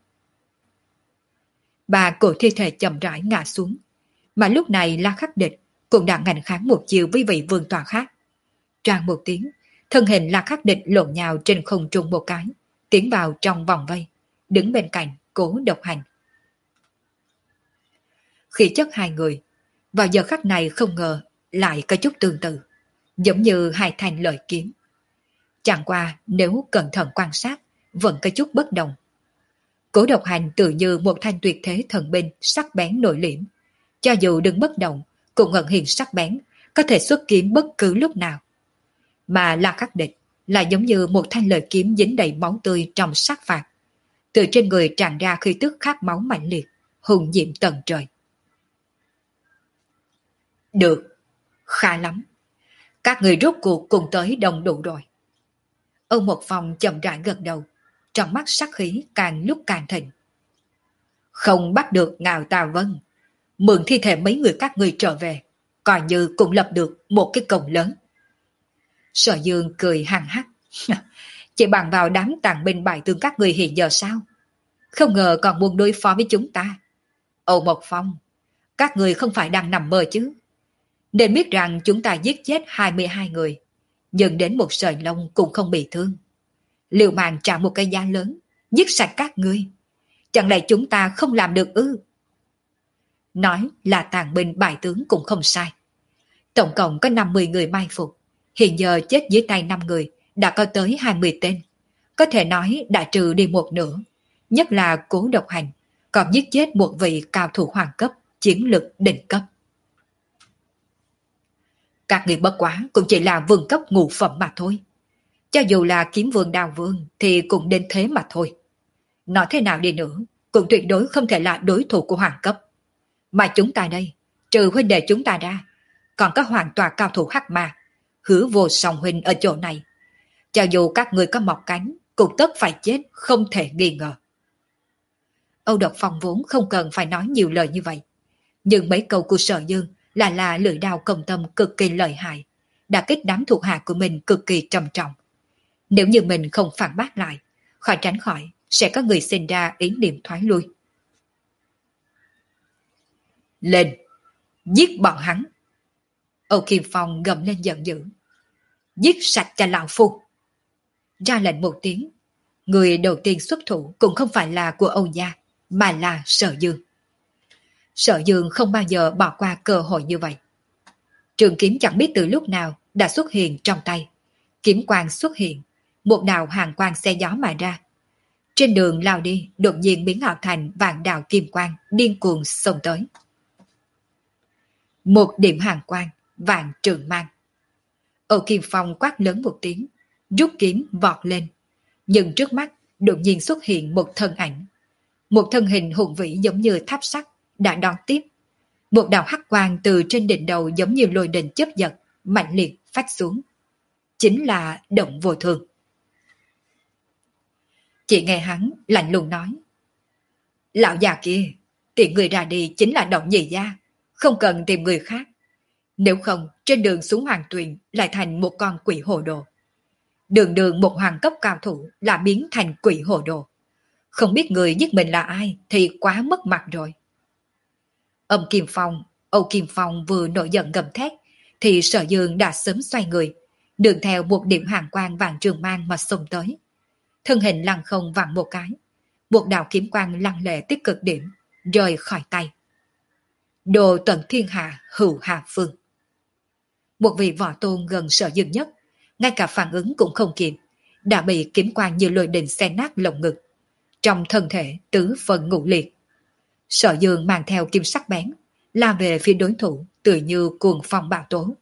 Ba cổ thi thể chậm rãi ngã xuống, mà lúc này La Khắc Địch cũng đã ngành kháng một chiều với vị vương tọa khác. Choang một tiếng, thân hình La Khắc Địch lộn nhào trên không trung một cái, tiến vào trong vòng vây, đứng bên cạnh Cố Độc Hành. Khí chất hai người vào giờ khắc này không ngờ lại có chút tương tự, giống như hai thanh lợi kiếm. Chẳng qua nếu cẩn thận quan sát vẫn có chút bất đồng. Cố Độc Hành tự như một thanh tuyệt thế thần binh sắc bén nội liễm, cho dù đứng bất động cũng ngẩn hiện sắc bén, có thể xuất kiếm bất cứ lúc nào. Mà La Khắc Địch là giống như một thanh lợi kiếm dính đầy máu tươi trong sát phạt, từ trên người tràn ra khí tức khát máu mạnh liệt, hùng diệm tận trời. Được, khá lắm. Các người rốt cuộc cùng tới đồng đủ rồi. Âu Một Phong chậm rãi gật đầu, trong mắt sắc khí càng lúc càng thịnh. Không bắt được Ngạo Tà Vân, mượn thi thể mấy người các người trở về, coi như cũng lập được một cái công lớn. Sở Dương cười hằng hắc. Chỉ bằng vào đám tàn binh bại tướng các người hiện giờ sao? Không ngờ còn muốn đối phó với chúng ta. Âu Mộc Phong, các người không phải đang nằm mơ chứ? Nên biết rằng chúng ta giết chết hai mươi hai người, nhưng đến một sợi lông cũng không bị thương. Liều mạng trả một cái giá lớn, giết sạch các ngươi. Chẳng lẽ chúng ta không làm được ư? Nói là tàn binh bại tướng cũng không sai. Tổng cộng có năm mươi người mai phục, hiện giờ chết dưới tay năm người đã có tới hai mươi tên. Có thể nói đã trừ đi một nửa, nhất là Cố Độc Hành, còn giết chết một vị cao thủ hoàng cấp, chiến lực đỉnh cấp. Các người bất quá cũng chỉ là vương cấp ngũ phẩm mà thôi. Cho dù là kiếm vương đào vương thì cũng đến thế mà thôi. Nói thế nào đi nữa, cũng tuyệt đối không thể là đối thủ của hoàng cấp. Mà chúng ta đây, trừ huynh đệ chúng ta ra, còn có hoàng tòa cao thủ hắc ma, Hứa Vô Song huynh ở chỗ này. Cho dù các người có mọc cánh, cũng tất phải chết, không thể nghi ngờ. Âu Độc Phong vốn không cần phải nói nhiều lời như vậy. Nhưng mấy câu của Sở Dương là là lưỡi đao công tâm cực kỳ lợi hại, đã kích đám thuộc hạ của mình cực kỳ trầm trọng. Nếu như mình không phản bác lại, khỏi tránh khỏi sẽ có người sinh ra ý niệm thoái lui. Lên, giết bọn hắn! Âu Kim Phong gầm lên giận dữ. Giết sạch cho lão phu! Ra lệnh một tiếng, người đầu tiên xuất thủ cũng không phải là của Âu gia, mà là Sở Dương. Sở Dương không bao giờ bỏ qua cơ hội như vậy. Trường kiếm chẳng biết từ lúc nào đã xuất hiện trong tay. Kiếm quang xuất hiện, một đạo hàng quang xe gió mà ra. Trên đường lao đi, đột nhiên biến ảo thành vạn đạo kim quang điên cuồng xông tới. Một điểm hàng quang, vạn trường mang. Âu Kim Phong quát lớn một tiếng, rút kiếm vọt lên. Nhưng trước mắt đột nhiên xuất hiện một thân ảnh. Một thân hình hùng vĩ giống như tháp sắt đã đón tiếp. Một đạo hắc quang từ trên đỉnh đầu giống như lôi đình chớp giật, mạnh liệt phát xuống. Chính là Động Vô Thường. Chỉ nghe hắn lạnh lùng nói. Lão già kia, tiện người ra đi chính là Động Nhị gia, không cần tìm người khác. Nếu không, trên đường xuống Hoàng Tuyền lại thành một con quỷ hồ đồ. Đường đường một hoàng cấp cao thủ là biến thành quỷ hồ đồ. Không biết người giết mình là ai thì quá mất mặt rồi. Âm Kim Phong, Âu Kim Phong vừa nổi giận gầm thét thì Sở Dương đã sớm xoay người, đường theo một điểm hàng quang vàng trường mang mà xông tới. Thân hình lăng không vặn một cái, một đạo kiếm quang lăng lệ tiếp cực điểm, rời khỏi tay. Đồ tận thiên hạ hữu hạ phương. Một vị võ tôn gần Sở Dương nhất, ngay cả phản ứng cũng không kịp, đã bị kiếm quang như lôi đình xé nát lồng ngực. Trong thân thể tứ phần ngũ liệt. Sở Dương mang theo kim sắc bén, la về phía đối thủ tự như cuồng phong bão tố.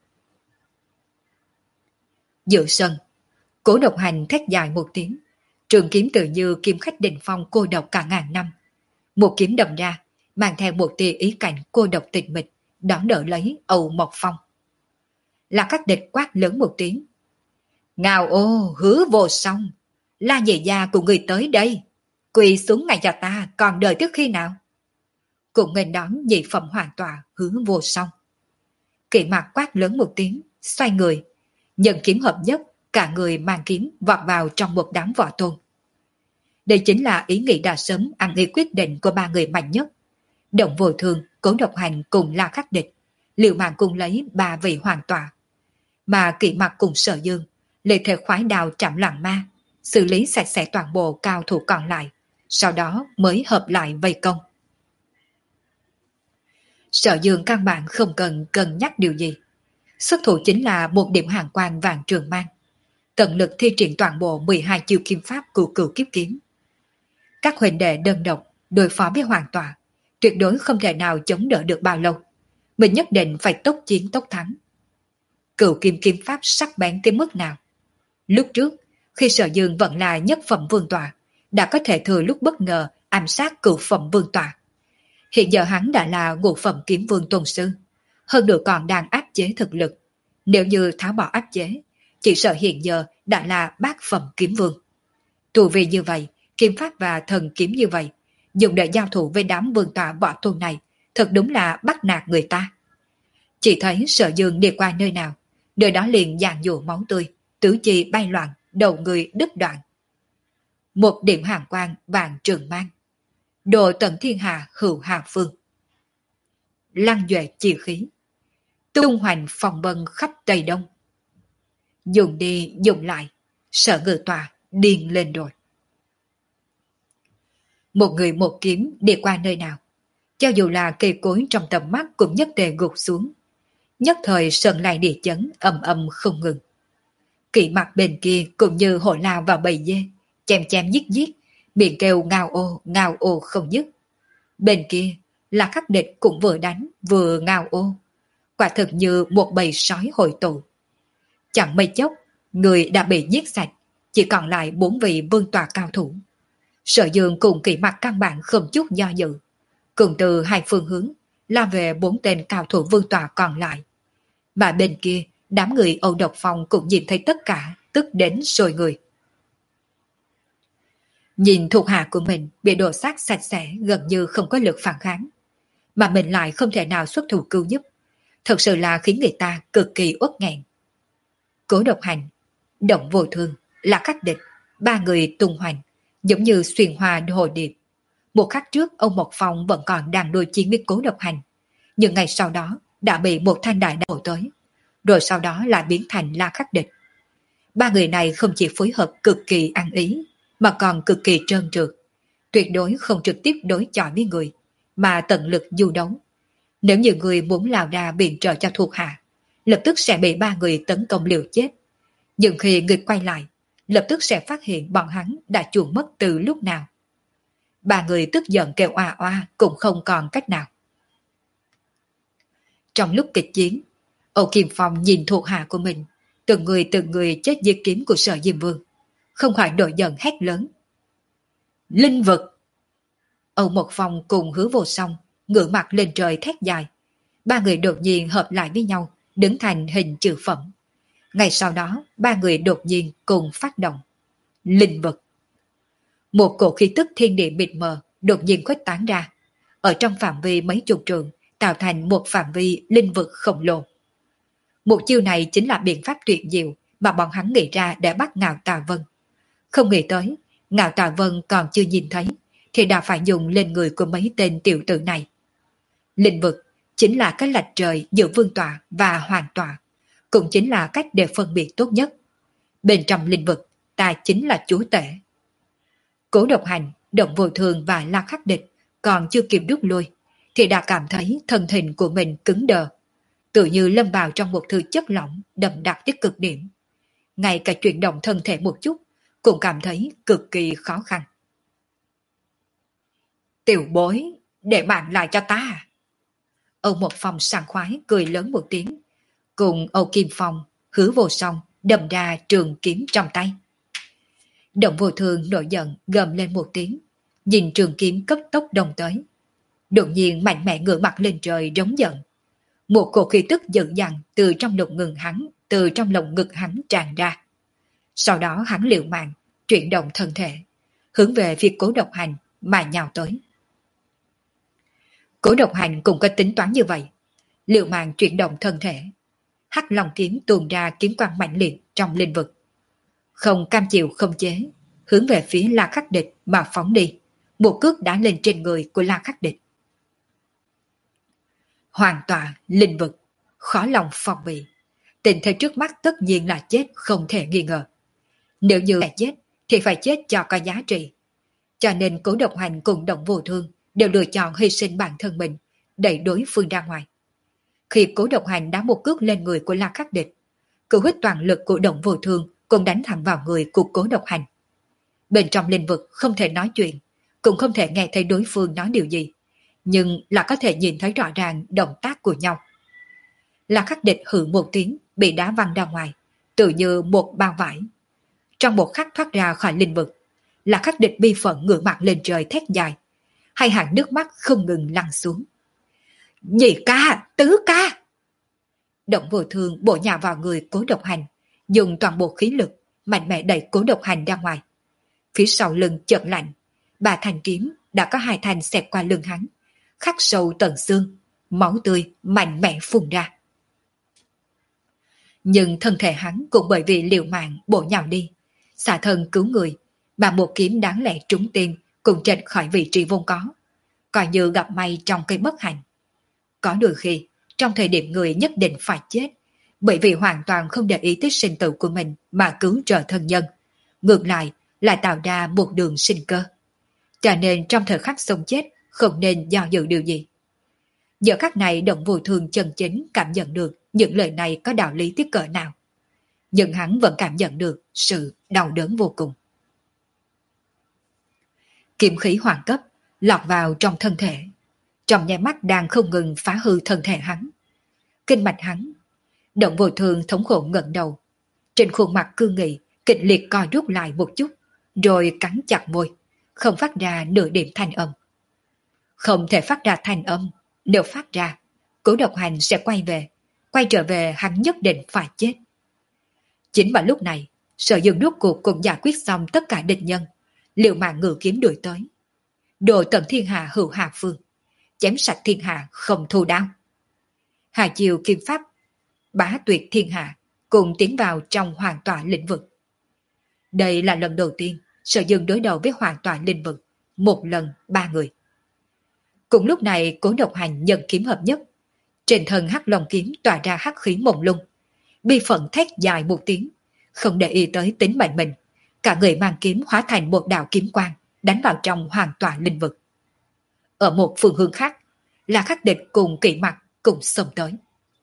Giữa sân, Cố Độc Hành thét dài một tiếng, trường kiếm tự như kiếm khách đỉnh phong cô độc cả ngàn năm. Một kiếm đâm ra, mang theo một tia ý cảnh cô độc tịch mịch, đón đỡ lấy Âu Mộc Phong. Là các địch quát lớn một tiếng. Ngao ô, Hứa Vô Song, La Nhị gia của người tới đây. Quỳ xuống ngay cho ta, còn đợi tới khi nào? Cùng nghênh đón nhị phẩm hoàn tọa hướng vô song. Kỵ mặt quát lớn một tiếng, xoay người, nhận kiếm hợp nhất, cả người mang kiếm vọt vào trong một đám võ tôn. Đây chính là ý nghĩ đã sớm ăn ý quyết định của ba người mạnh nhất. Động Vô Thương, Cố Độc Hành cùng La Khắc Địch, liều mạng cùng lấy ba vị hoàn tọa. Mà Kỵ mặt cùng Sở Dương, lệ thể khoái đào chạm loạn ma, xử lý sạch sẽ toàn bộ cao thủ còn lại, sau đó mới hợp lại vây công. Sở Dương căn bản không cần cân nhắc điều gì. Xuất thủ chính là một điểm hàng quan vàng trường mang. Tận lực thi triển toàn bộ mười hai chiêu kim pháp của cửu kiếp kiếm. Các huynh đệ đơn độc đối phó với hoàn tọa, tuyệt đối không thể nào chống đỡ được bao lâu. Mình nhất định phải tốc chiến tốc thắng. Cửu kim kim pháp sắc bén tới mức nào? Lúc trước, khi Sở Dương vẫn là nhất phẩm vương tọa, đã có thể thừa lúc bất ngờ ám sát cửu phẩm vương tọa. Hiện giờ hắn đã là ngũ phẩm kiếm vương tôn sư, hơn nữa còn đang áp chế thực lực. Nếu như tháo bỏ áp chế, chỉ sợ hiện giờ đã là bát phẩm kiếm vương. Tù vì như vậy, kiếm pháp và thần kiếm như vậy, dùng để giao thủ với đám vương tọa võ tôn này, thật đúng là bắt nạt người ta. Chỉ thấy Sở Dương đi qua nơi nào, nơi đó liền giàn dụ máu tươi, tứ chi bay loạn, đầu người đứt đoạn. Một điểm hàng quang vàng trường mang, độ tận thiên hạ hữu hà phương. Lăng duệ chi khí, tung hoành phòng vân khắp Tây Đông. Dùng đi dùng lại, Sở Ngự Tọa điên lên rồi. Một người một kiếm đi qua nơi nào, cho dù là cây cối trong tầm mắt cũng nhất tề gục xuống. Nhất thời sơn lại địa chấn ầm ầm không ngừng. Kỵ mặt bên kia cũng như hổ lao vào bầy dê, chém chém giết giết, miệng kêu ngao ô ngao ô không dứt. Bên kia là Khắc Địch cũng vừa đánh vừa ngao ô, quả thực như một bầy sói hội tụ. Chẳng mấy chốc, người đã bị giết sạch, chỉ còn lại bốn vị vương tọa cao thủ. Sở Dương cùng Kỵ mặt căn bản không chút do dự, cùng từ hai phương hướng lao về bốn tên cao thủ vương tọa còn lại. Mà bên kia, đám người Âu Độc Phong cũng nhìn thấy tất cả, tức đến sôi người. Nhìn thuộc hạ của mình bị đổ xác sạch sẽ, gần như không có lực phản kháng, mà mình lại không thể nào xuất thủ cứu giúp, thật sự là khiến người ta cực kỳ uất nghẹn. Cố Độc Hành, Động Vô Thương, La Khắc Địch, ba người tung hoành, giống như xuyên hoa hồ điệp. Một khắc trước ông Mộc Phong vẫn còn đang đối chiến với Cố Độc Hành, nhưng ngày sau đó đã bị một thanh đại đao tới, rồi sau đó lại biến thành La Khắc Địch. Ba người này không chỉ phối hợp cực kỳ ăn ý, mà còn cực kỳ trơn trượt, tuyệt đối không trực tiếp đối chọi với người, mà tận lực du đấu. Nếu như người muốn lao ra viện trợ cho thuộc hạ, lập tức sẽ bị ba người tấn công liều chết. Nhưng khi người quay lại, lập tức sẽ phát hiện bọn hắn đã chuồn mất từ lúc nào. Ba người tức giận kêu oa oa cũng không còn cách nào. Trong lúc kịch chiến, Âu Kim Phong nhìn thuộc hạ của mình, từng người từng người chết dưới kiếm của Sở Diêm Vương, không khỏi nổi giận hét lớn. Linh vực! Âu Mộc Phong cùng Hứa Vô Song ngửa mặt lên trời thét dài. Ba người đột nhiên hợp lại với nhau, đứng thành hình chữ phẩm. Ngay sau đó, ba người đột nhiên cùng phát động. Linh vực! Một cổ khí tức thiên địa mịt mờ đột nhiên khuếch tán ra, ở trong phạm vi mấy chục trường, tạo thành một phạm vi linh vực khổng lồ. Một chiêu này chính là biện pháp tuyệt diệu mà bọn hắn nghĩ ra để bắt Ngạo Tà Vân. Không nghĩ tới, Ngạo Tà Vân còn chưa nhìn thấy, thì đã phải dùng lên người của mấy tên tiểu tử này. Linh vực chính là cái lạch trời giữa vương tọa và hoàn tọa, cũng chính là cách để phân biệt tốt nhất. Bên trong linh vực, ta chính là chúa tể. Cố Độc Hành, Động Vô Thường và La Khắc Địch còn chưa kịp rút lui, thì đã cảm thấy thân hình của mình cứng đờ, tự như lâm vào trong một thứ chất lỏng đậm đặc tới cực điểm. Ngay cả chuyển động thân thể một chút cũng cảm thấy cực kỳ khó khăn. Tiểu bối, để mạng lại cho ta. Âu Mộc Phong sảng khoái cười lớn một tiếng, cùng Âu Kim Phong, Hứa Vô Song đâm ra trường kiếm trong tay. Động Vô Thường nổi giận gầm lên một tiếng, nhìn trường kiếm cấp tốc đông tới. Đột nhiên mạnh mẽ ngửa mặt lên trời rống giận. Một cổ khí tức dữ dằn từ trong lồng ngực hắn, từ trong lồng ngực hắn tràn ra. Sau đó hắn liều mạng, chuyển động thân thể, hướng về phía Cố Độc Hành mà nhào tới. Cố Độc Hành cũng có tính toán như vậy, liều mạng chuyển động thân thể, hắc long kiếm tuôn ra kiếm quang mạnh liệt trong linh vực, không cam chịu không chế, hướng về phía La Khắc Địch mà phóng đi, một cước đã lên trên người của La Khắc Địch. Hoàn tọa linh vực, khó lòng phòng bị, tình thế trước mắt tất nhiên là chết không thể nghi ngờ. Nếu như là chết thì phải chết cho có giá trị, cho nên Cố Độc Hành cùng Động Vô Thương đều lựa chọn hy sinh bản thân mình, đẩy đối phương ra ngoài. Khi Cố Độc Hành đá một cước lên người của La Khắc Địch, cự huyết toàn lực của Động Vô Thương cũng đánh thẳng vào người của Cố Độc Hành. Bên trong linh vực không thể nói chuyện, cũng không thể nghe thấy đối phương nói điều gì, nhưng là có thể nhìn thấy rõ ràng động tác của nhau. La Khắc Địch hừ một tiếng, bị đá văng ra ngoài, tự như một bao vải. Trong một khắc thoát ra khỏi linh vực, La Khắc Địch bi phận ngửa mặt lên trời thét dài, hai hàng nước mắt không ngừng lăn xuống. Nhị ca, tứ ca! Động Vô Thương bổ nhào vào người Cố Độc Hành, dùng toàn bộ khí lực mạnh mẽ đẩy Cố Độc Hành ra ngoài. Phía sau lưng chợt lạnh, ba thanh kiếm đã có hai thanh xẹt qua lưng hắn, khắc sâu tận xương, máu tươi mạnh mẽ phun ra. Nhưng thân thể hắn cũng bởi vì liều mạng bổ nhào đi, xả thân cứu người, mà một kiếm đáng lẽ trúng tim cũng trệch khỏi vị trí vốn có, coi như gặp may trong cây bất hạnh. Có đôi khi, trong thời điểm người nhất định phải chết, bởi vì hoàn toàn không để ý tới sinh tử của mình mà cứu trợ thân nhân, ngược lại lại tạo ra một đường sinh cơ. Cho nên trong thời khắc sống chết không nên do dự điều gì. Giờ khắc này Động Vô Thương chân chính cảm nhận được những lời này có đạo lý tới cỡ nào. Nhưng hắn vẫn cảm nhận được sự đau đớn vô cùng. Kiếm khí hoàng cấp lọt vào trong thân thể, trong nháy mắt đang không ngừng phá hư thân thể hắn. Kinh mạch hắn, Động Vô Thương thống khổ ngẩng đầu, trên khuôn mặt cương nghị kịch liệt co rút lại một chút, rồi cắn chặt môi, không phát ra nửa điểm thanh âm. Không thể phát ra thanh âm, nếu phát ra, Cố Độc Hành sẽ quay về, quay trở về hắn nhất định phải chết. Chính vào lúc này, Sở Dương rốt cuộc cũng giải quyết xong tất cả địch nhân, liều mạng ngự kiếm đuổi tới. Đồ tận thiên hạ hữu hạ phương, chém sạch thiên hạ không thu đao. Hà chiều kim pháp, bá tuyệt thiên hạ, cùng tiến vào trong hoàn tọa lĩnh vực. Đây là lần đầu tiên Sở Dương đối đầu với hoàn tọa lĩnh vực, một lần ba người. Cùng lúc này Cố Độc Hành nhận kiếm hợp nhất, trên thân hắc long kiếm tỏa ra hắc khí mông lung, bi phận thét dài một tiếng, không để ý tới tính mệnh mình, cả người mang kiếm hóa thành một đạo kiếm quang, đánh vào trong hoàn tọa linh vực. Ở một phương hướng khác, là Khắc Địch cùng Kỵ Mặc cùng xông tới.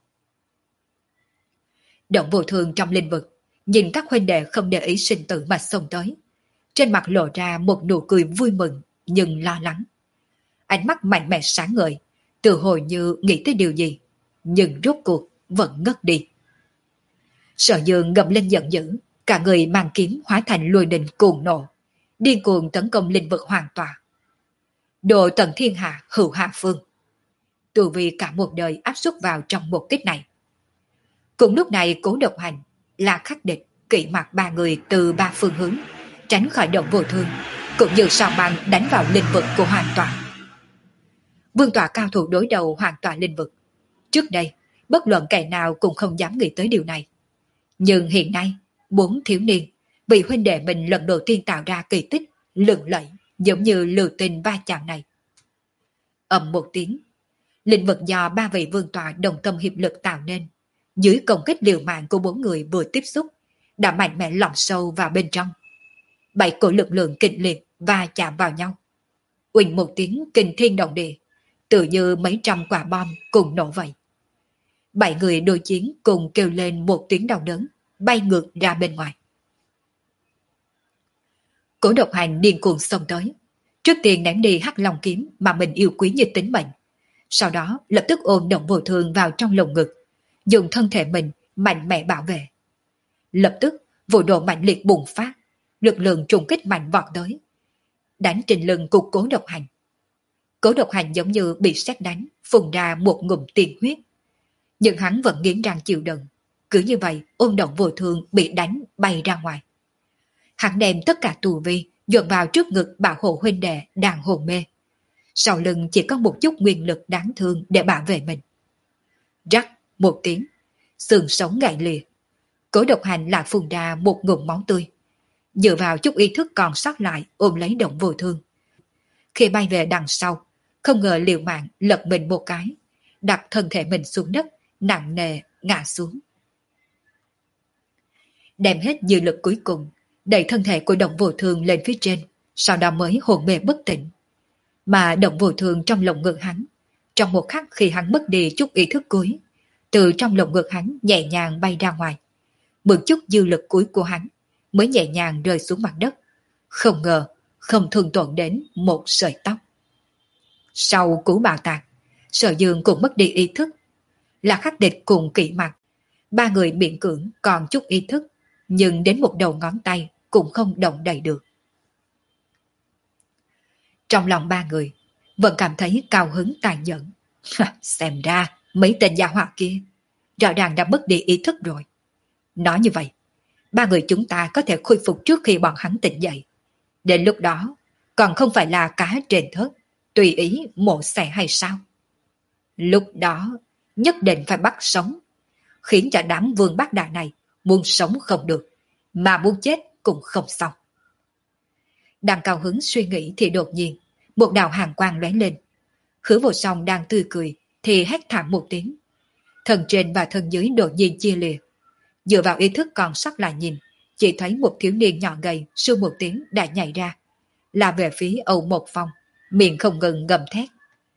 Động Vô Thương trong linh vực, nhìn các huynh đệ không để ý sinh tử mà xông tới, trên mặt lộ ra một nụ cười vui mừng nhưng lo lắng. Ánh mắt mạnh mẽ sáng ngời, tự hồi như nghĩ tới điều gì, nhưng rốt cuộc vẫn ngất đi. Sở Dương gầm lên giận dữ, cả người mang kiếm hóa thành lôi đình cuồng nộ, điên cuồng tấn công linh vực hoàn tọa. Đồ tận thiên hạ hữu hạ phương, tu vi cả một đời áp suất vào trong một kích này. Cùng lúc này Cố Độc Hành, La Khắc Địch, Kỵ Mặc ba người từ ba phương hướng tránh khỏi Động Vô Thương, cũng như sao băng đánh vào linh vực của hoàn tọa. Vương tọa cao thủ đối đầu hoàn tọa linh vực. Trước đây, bất luận kẻ nào cũng không dám nghĩ tới điều này. Nhưng hiện nay, bốn thiếu niên, vị huynh đệ mình lần đầu tiên tạo ra kỳ tích, lừng lẫy, giống như lưu tình va chạm này. Ầm một tiếng, linh vực do ba vị vương tọa đồng tâm hiệp lực tạo nên, dưới công kích liều mạng của bốn người vừa tiếp xúc, đã mạnh mẽ lọt sâu vào bên trong. Bảy cổ lực lượng kịch liệt va chạm vào nhau. Uỳnh một tiếng kinh thiên động địa, tự như mấy trăm quả bom cùng nổ vậy. Bảy người đối chiến cùng kêu lên một tiếng đau đớn, bay ngược ra bên ngoài. Cố Độc Hành điên cuồng xông tới, trước tiên ném đi hắc long kiếm mà mình yêu quý như tính mệnh, sau đó lập tức ôm Động Vô Thương vào trong lồng ngực, dùng thân thể mình mạnh mẽ bảo vệ. Lập tức vụ nổ mạnh liệt bùng phát, lực lượng trùng kích mạnh vọt tới, đánh trên lưng của Cố Độc Hành. Cố Độc Hành giống như bị sét đánh, phun ra một ngụm tiên huyết, nhưng hắn vẫn nghiến răng chịu đựng, cứ như vậy ôm Động Vô Thương bị đánh bay ra ngoài. Hắn đem tất cả tù vi dồn vào trước ngực bảo hộ huynh đệ đang hồn mê. Sau lưng chỉ có một chút nguyên lực đáng thương để bảo vệ mình. Rắc một tiếng, xương sống gãy lìa. Cố Độc Hành lại phun ra một ngụm máu tươi. Dựa vào chút ý thức còn sót lại ôm lấy Động Vô Thương. Khi bay về đằng sau, không ngờ liều mạng lật mình một cái, đặt thân thể mình xuống đất, nặng nề ngã xuống. Đem hết dư lực cuối cùng, đẩy thân thể của Động Vô Thương lên phía trên, sau đó mới hồn mê bất tỉnh. Mà Động Vô Thương trong lồng ngực hắn, trong một khắc khi hắn mất đi chút ý thức cuối, từ trong lồng ngực hắn nhẹ nhàng bay ra ngoài. Một chút dư lực cuối của hắn mới nhẹ nhàng rơi xuống mặt đất, không ngờ không thương tổn đến một sợi tóc. Sau cú bạo tạc, Sở Dương cũng mất đi ý thức. Là Khắc Địch cùng Kỵ Mặc, ba người miễn cưỡng còn chút ý thức, nhưng đến một đầu ngón tay cũng không động đậy được. Trong lòng ba người vẫn cảm thấy cao hứng tàn nhẫn. Xem ra mấy tên gia hỏa kia rõ ràng đã mất đi ý thức rồi. Nói như vậy, ba người chúng ta có thể khôi phục trước khi bọn hắn tỉnh dậy. Đến lúc đó, còn không phải là cá trên thớt, tùy ý mổ xẻ hay sao? Lúc đó, nhất định phải bắt sống, khiến cho đám vương bát đại này muốn sống không được, mà muốn chết cũng không xong. Đang cao hứng suy nghĩ thì đột nhiên, một đạo hàn quang lóe lên. Hứa Vô Song đang tươi cười thì hét thảm một tiếng. Thân trên và thân dưới đột nhiên chia lìa. Dựa vào ý thức còn sót lại nhìn, chỉ thấy một thiếu niên nhỏ gầy sưu một tiếng đã nhảy ra, là về phía Âu Một Phong, miệng không ngừng gầm thét.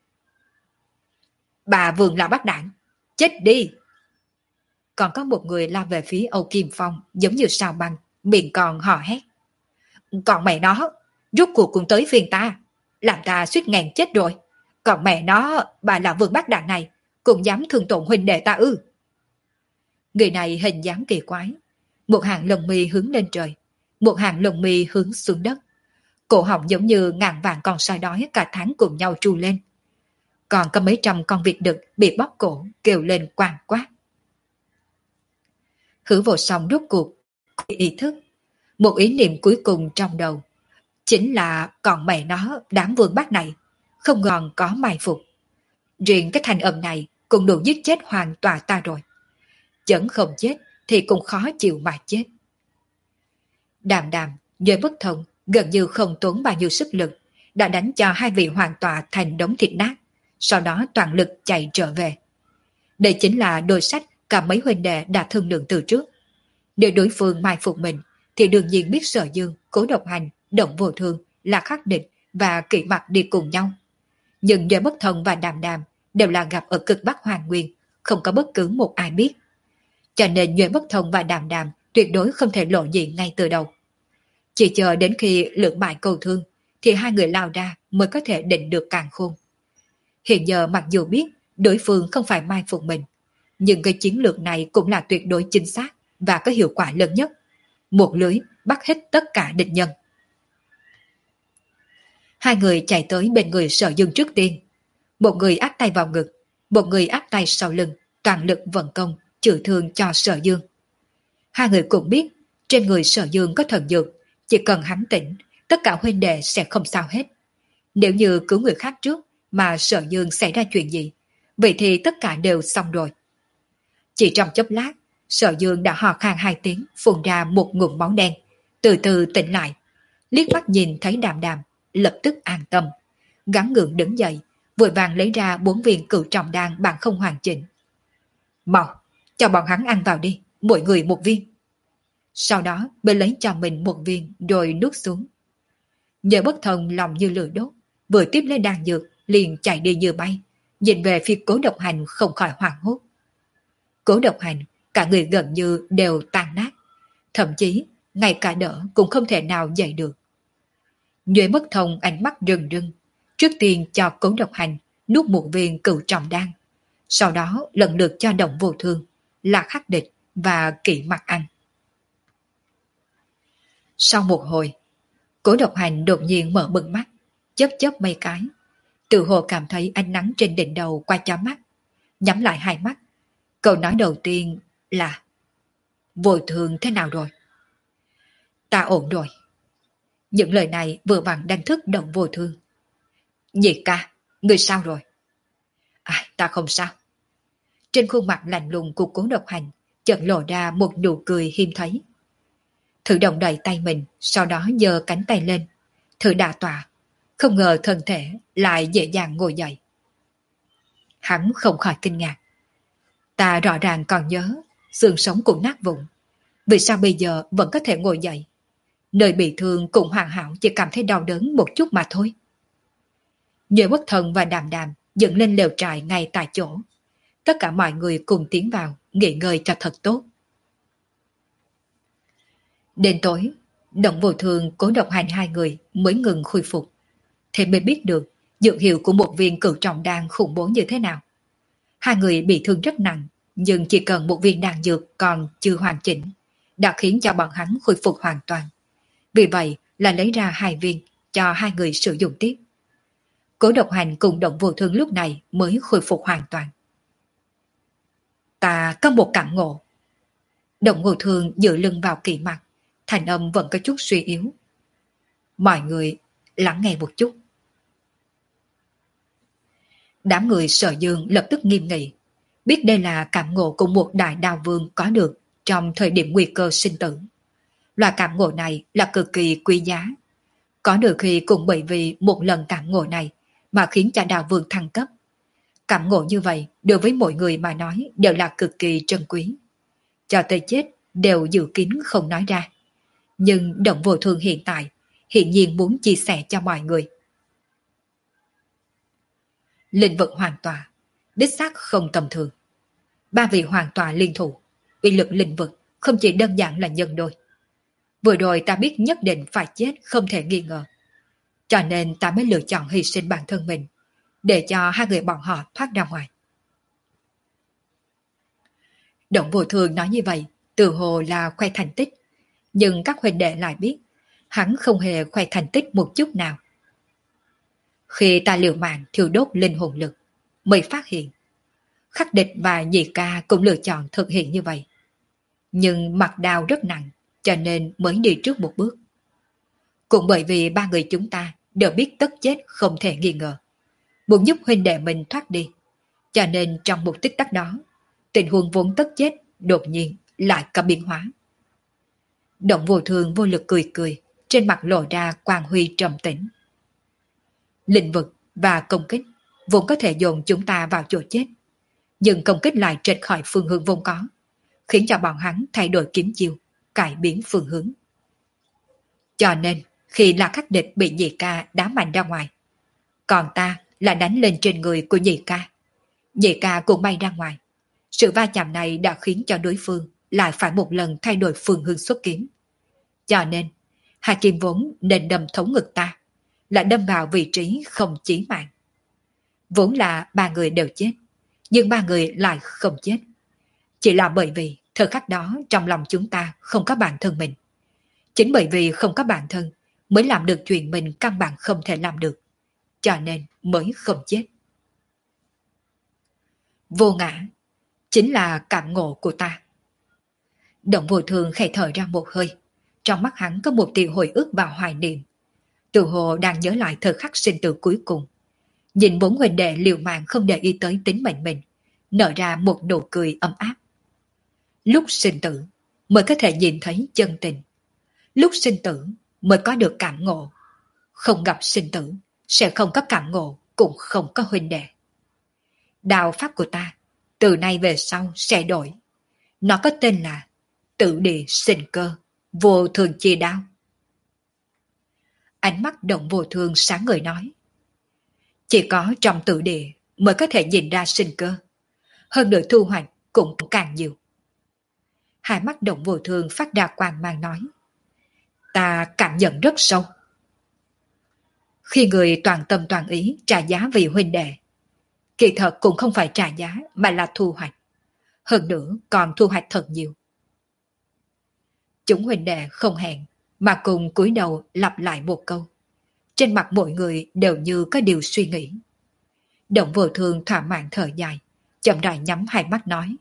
Bà Vương là bắt đảng, chết đi! Còn có một người lao về phía Âu Kim Phong giống như sao băng, miệng còn hò hét. Còn mẹ nó, rút cuộc cũng tới phiên ta, làm ta suýt ngàn chết rồi. Còn mẹ nó, bà là Vương bắt đảng này, cũng dám thương tổn huynh đệ ta ư? Người này hình dáng kỳ quái, một hàng lông mi hướng lên trời, một hàng lông mi hướng xuống đất. Cổ họng giống như ngàn vạn con sói đói cả tháng cùng nhau tru lên. Còn có mấy trăm con vịt đực bị bóp cổ kêu lên quang quát. Hứa Vô Song rốt cuộc ý thức, một ý niệm cuối cùng trong đầu chính là còn mẹ nó đám vương bát này không còn có mai phục. Riêng cái thanh âm này cũng đủ giết chết hoàn toàn ta rồi. Chẳng không chết thì cũng khó chịu mà chết. Đàm Đàm, Duệ Bất Thông gần như không tốn bao nhiêu sức lực, đã đánh cho hai vị hoàn tọa thành đống thịt nát, sau đó toàn lực chạy trở về. Đây chính là đôi sách cả mấy huynh đệ đã thương lượng từ trước. Nếu đối phương mai phục mình, thì đương nhiên biết Sở Dương, Cố Độc Hành, Động Vô Thương, là Khắc Địch và Kỵ Mặc đi cùng nhau. Nhưng Duệ Bất Thông và Đàm Đàm đều là gặp ở cực Bắc Hoàng Nguyên, không có bất cứ một ai biết. Cho nên Duệ Bất Thông và Đàm Đàm tuyệt đối không thể lộ gì ngay từ đầu. Chỉ chờ đến khi lưỡng bại câu thương, thì hai người lao ra mới có thể định được càn khôn. Hiện giờ mặc dù biết đối phương không phải mai phục mình, nhưng cái chiến lược này cũng là tuyệt đối chính xác và có hiệu quả lớn nhất. Một lưới bắt hết tất cả địch nhân. Hai người chạy tới bên người Sở Dương trước tiên. Một người áp tay vào ngực, một người áp tay sau lưng, toàn lực vận công, chữa thương cho Sở Dương. Hai người cũng biết, trên người Sở Dương có thần dược, chỉ cần hắn tỉnh, tất cả huynh đệ sẽ không sao hết. Nếu như cứu người khác trước mà Sở Dương xảy ra chuyện gì, vậy thì tất cả đều xong rồi. Chỉ trong chốc lát, Sở Dương đã hò khan hai tiếng, phun ra một ngụm máu đen, từ từ tỉnh lại, liếc mắt nhìn thấy Đàm Đàm, lập tức an tâm, gắng gượng đứng dậy, vội vàng lấy ra bốn viên cửu trọng đan bằng không hoàn chỉnh. Mau, cho bọn hắn ăn vào đi, mỗi người một viên. Sau đó mới lấy cho mình một viên rồi nuốt xuống. Nhờ Bất Thông lòng như lửa đốt, vừa tiếp lấy đan dược liền chạy đi như bay, nhìn về phía Cố Độc Hành không khỏi hoảng hốt. Cố Độc Hành cả người gần như đều tan nát, thậm chí ngay cả đỡ cũng không thể nào dậy được. Duệ Bất Thông ánh mắt rừng rưng, trước tiên cho Cố Độc Hành nuốt một viên cửu trọng đan, sau đó lần lượt cho Động Vô Thương, là Khắc Địch và Kỵ Mặc ăn. Sau một hồi, Cố Độc Hành đột nhiên mở bừng mắt, chớp chớp mấy cái, tự hồ cảm thấy ánh nắng trên đỉnh đầu qua chóp mắt, nhắm lại hai mắt. Câu nói đầu tiên là: Vô Thương thế nào rồi? Ta ổn rồi. Những lời này vừa vặn đánh thức Động Vô Thương. Nhị ca, người sao rồi? À, ta không sao. Trên khuôn mặt lạnh lùng của Cố Độc Hành chợt lộ ra một nụ cười hiếm thấy. Thử động đậy tay mình, sau đó giơ cánh tay lên. Thử đà tọa, không ngờ thân thể lại dễ dàng ngồi dậy. Hắn không khỏi kinh ngạc. Ta rõ ràng còn nhớ, xương sống cũng nát vụn. Vì sao bây giờ vẫn có thể ngồi dậy? Nơi bị thương cũng hoàn hảo, chỉ cảm thấy đau đớn một chút mà thôi. Nhớ Bất Thần và Đàm Đàm dựng lên lều trại ngay tại chỗ. Tất cả mọi người cùng tiến vào, nghỉ ngơi cho thật tốt. Đến tối, Động Vô Thương Cố Độc Hành hai người mới ngừng khôi phục. Thế mới biết được dược hiệu của một viên cửu trọng đan khủng bố như thế nào. Hai người bị thương rất nặng, nhưng chỉ cần một viên đan dược còn chưa hoàn chỉnh, đã khiến cho bọn hắn khôi phục hoàn toàn. Vì vậy là lấy ra hai viên cho hai người sử dụng tiếp. Cố Độc Hành cùng Động Vô Thương lúc này mới khôi phục hoàn toàn. Ta có một cảm ngộ. Động Vô Thương dựa lưng vào kỵ mặt, thành âm vẫn có chút suy yếu. Mọi người lắng nghe một chút. Đám người Sở Dương lập tức nghiêm nghị, biết đây là cảm ngộ của một đại đao vương có được trong thời điểm nguy cơ sinh tử. Loại cảm ngộ này là cực kỳ quý giá. Có được khi cũng bởi vì một lần cảm ngộ này mà khiến cho đao vương thăng cấp. Cảm ngộ như vậy đối với mỗi người mà nói đều là cực kỳ trân quý. Cho tới chết đều giữ kín không nói ra. Nhưng Động Vô Thương hiện tại hiện nhiên muốn chia sẻ cho mọi người. Linh vực hoàn tòa, đích xác không tầm thường. Ba vị hoàn tòa liên thủ, uy lực linh vực không chỉ đơn giản là nhân đôi. Vừa rồi ta biết nhất định phải chết không thể nghi ngờ. Cho nên ta mới lựa chọn hy sinh bản thân mình, để cho hai người bọn họ thoát ra ngoài. Động Vô Thương nói như vậy, từ hồ là khoe thành tích, nhưng các huynh đệ lại biết, hắn không hề khoe thành tích một chút nào. Khi ta liều mạng thiêu đốt linh hồn lực, mới phát hiện, Khắc Địch và Nhị Ca cũng lựa chọn thực hiện như vậy. Nhưng mặt đau rất nặng, cho nên mới đi trước một bước. Cũng bởi vì ba người chúng ta đều biết tất chết không thể nghi ngờ, muốn giúp huynh đệ mình thoát đi, cho nên trong một tích tắc đó, tình huống vốn tất chết đột nhiên lại có biến hóa. Động Vô Thương vô lực cười cười, trên mặt lộ ra quang huy trầm tĩnh. Lĩnh vực và công kích vốn có thể dồn chúng ta vào chỗ chết, nhưng công kích lại trệch khỏi phương hướng vốn có, khiến cho bọn hắn thay đổi kiếm chiêu, cải biến phương hướng. Cho nên khi là Khắc Địch bị Nhị Ca đá mạnh ra ngoài, còn ta là đánh lên trên người của Nhị Ca, Nhị Ca cũng bay ra ngoài. Sự va chạm này đã khiến cho đối phương lại phải một lần thay đổi phương hướng xuất kiếm. Cho nên hai kim vốn nên đâm thấu ngực ta, lại đâm vào vị trí không chí mạng. Vốn là ba người đều chết, nhưng ba người lại không chết. Chỉ là bởi vì thời khắc đó trong lòng chúng ta không có bản thân mình. Chính bởi vì không có bản thân mới làm được chuyện mình căn bản không thể làm được, cho nên mới không chết. Vô ngã chính là cảm ngộ của ta. Động Vô Thương khẽ thở ra một hơi, trong mắt hắn có một tia hồi ức và hoài niệm. Tự hồ đang nhớ lại thời khắc sinh tử cuối cùng. Nhìn bốn huynh đệ liều mạng không để ý tới tính mệnh mình, nở ra một nụ cười ấm áp. Lúc sinh tử mới có thể nhìn thấy chân tình. Lúc sinh tử mới có được cảm ngộ. Không gặp sinh tử sẽ không có cảm ngộ, cũng không có huynh đệ. Đạo pháp của ta từ nay về sau sẽ đổi. Nó có tên là Tử Địa Sinh Cơ, Vô Thường Chi Đao. Ánh mắt Động Vô Thương sáng ngời nói, chỉ có trong tử địa mới có thể nhìn ra sinh cơ, hơn nữa thu hoạch cũng càng nhiều. Hai mắt Động Vô Thương phát ra quang mang nói, ta cảm nhận rất sâu. Khi người toàn tâm toàn ý trả giá vì huynh đệ, kỳ thật cũng không phải trả giá mà là thu hoạch, hơn nữa còn thu hoạch thật nhiều. Chúng huynh đệ không hẹn mà cùng cúi đầu lặp lại một câu. Trên mặt mỗi người đều như có điều suy nghĩ. Động Vô Thương thỏa mãn thở dài, chậm rãi nhắm hai mắt nói,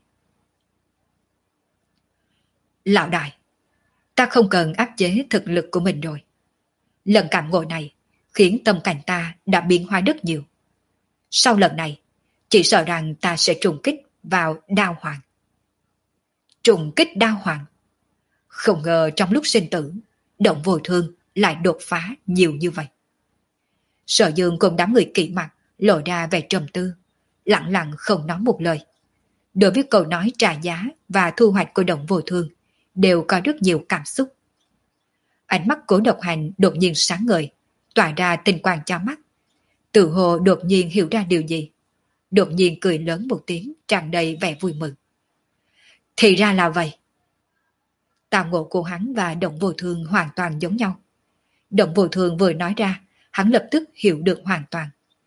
lão đại, ta không cần áp chế thực lực của mình rồi. Lần cảm ngộ này khiến tâm cảnh ta đã biến hóa rất nhiều. Sau lần này, chỉ sợ rằng ta sẽ trùng kích vào đao hoàng. Trùng kích đao hoàng. Không ngờ trong lúc sinh tử, Động Vô Thương lại đột phá nhiều như vậy. Sở Dương cùng đám người kỵ mặt lộ ra vẻ trầm tư, lặng lặng không nói một lời. Đối với câu nói trả giá và thu hoạch của Động Vô Thương đều có rất nhiều cảm xúc. Ánh mắt Cố Độc Hành đột nhiên sáng ngời, tỏa ra tinh quang cho mắt. Tự hồ đột nhiên hiểu ra điều gì. Đột nhiên cười lớn một tiếng, tràn đầy vẻ vui mừng. Thì ra là vậy. Tào ngộ của hắn và Động Vô Thương hoàn toàn giống nhau. Động Vô Thương vừa nói ra, hắn lập tức hiểu được hoàn toàn.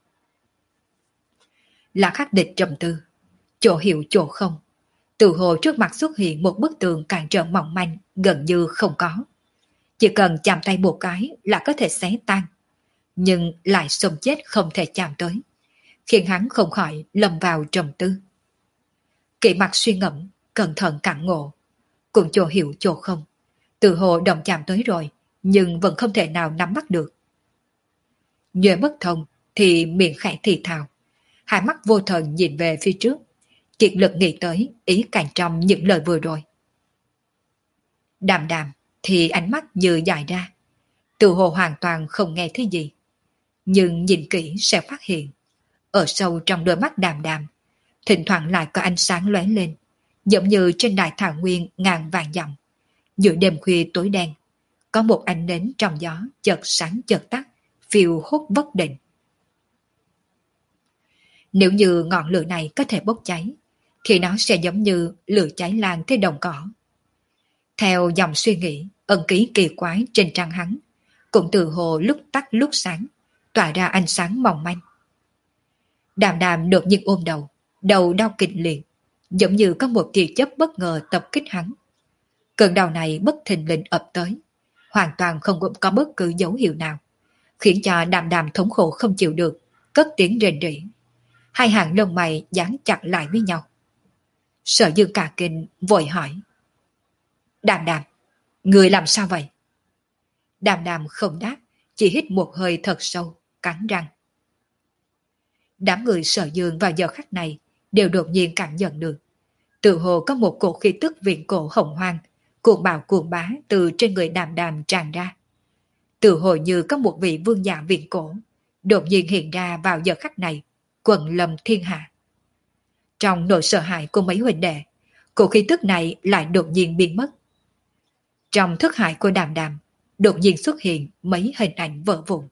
Là khắc địch trầm tư, chỗ hiểu chỗ không. Tự hồ trước mặt xuất hiện một bức tường cản trở mỏng manh, gần như không có. Chỉ cần chạm tay một cái là có thể xé tan, nhưng lại xông chết không thể chạm tới, khiến hắn không khỏi lâm vào trầm tư. Kỵ mặt suy ngẫm, cẩn thận cảm ngộ, cũng chỗ hiểu chỗ không. Tự hồ đồng chạm tới rồi, nhưng vẫn không thể nào nắm bắt được. Nhuệ bất thông thì miệng khẽ thì thào, hai mắt vô thần nhìn về phía trước, kiệt lực nghĩ tới ý cảnh trong những lời vừa rồi. Đàm đàm thì ánh mắt như dài ra, tự hồ hoàn toàn không nghe thấy gì. Nhưng nhìn kỹ sẽ phát hiện, ở sâu trong đôi mắt đàm đàm, thỉnh thoảng lại có ánh sáng lóe lên, giống như trên đại thảo nguyên ngàn vàng dặm. Giữa đêm khuya tối đen, có một ánh nến trong gió chợt sáng chợt tắt, phiêu hốt bất định. Nếu như ngọn lửa này có thể bốc cháy, thì nó sẽ giống như lửa cháy lan tới đồng cỏ. Theo dòng suy nghĩ, ẩn ký kỳ quái trên trán hắn, cũng từ hồ lúc tắt lúc sáng, tỏa ra ánh sáng mỏng manh. Đàm đàm đột nhiên ôm đầu, đầu đau kịch liệt, giống như có một tia chớp bất ngờ tập kích hắn. Cơn đau này bất thình lình ập tới, hoàn toàn không có bất cứ dấu hiệu nào, khiến cho đàm đàm thống khổ không chịu được, cất tiếng rền rỉ. Hai hàng lông mày dán chặt lại với nhau. Sở Dương cả kinh vội hỏi: Đàm đàm, người làm sao vậy? Đàm đàm không đáp, chỉ hít một hơi thật sâu, cắn răng. Đám người Sở Dương vào giờ khắc này đều đột nhiên cảm nhận được, tự hồ có một cổ khí tức viện cổ hồng hoang, cuồng bạo cuồng bá từ trên người đàm đàm tràn ra. Tự hồ như có một vị vương giả viện cổ đột nhiên hiện ra vào giờ khắc này, quần lâm thiên hạ. Trong nỗi sợ hãi của mấy huynh đệ, cổ khí tức này lại đột nhiên biến mất. Trong thức hải của đàm đàm đột nhiên xuất hiện mấy hình ảnh vỡ vụn.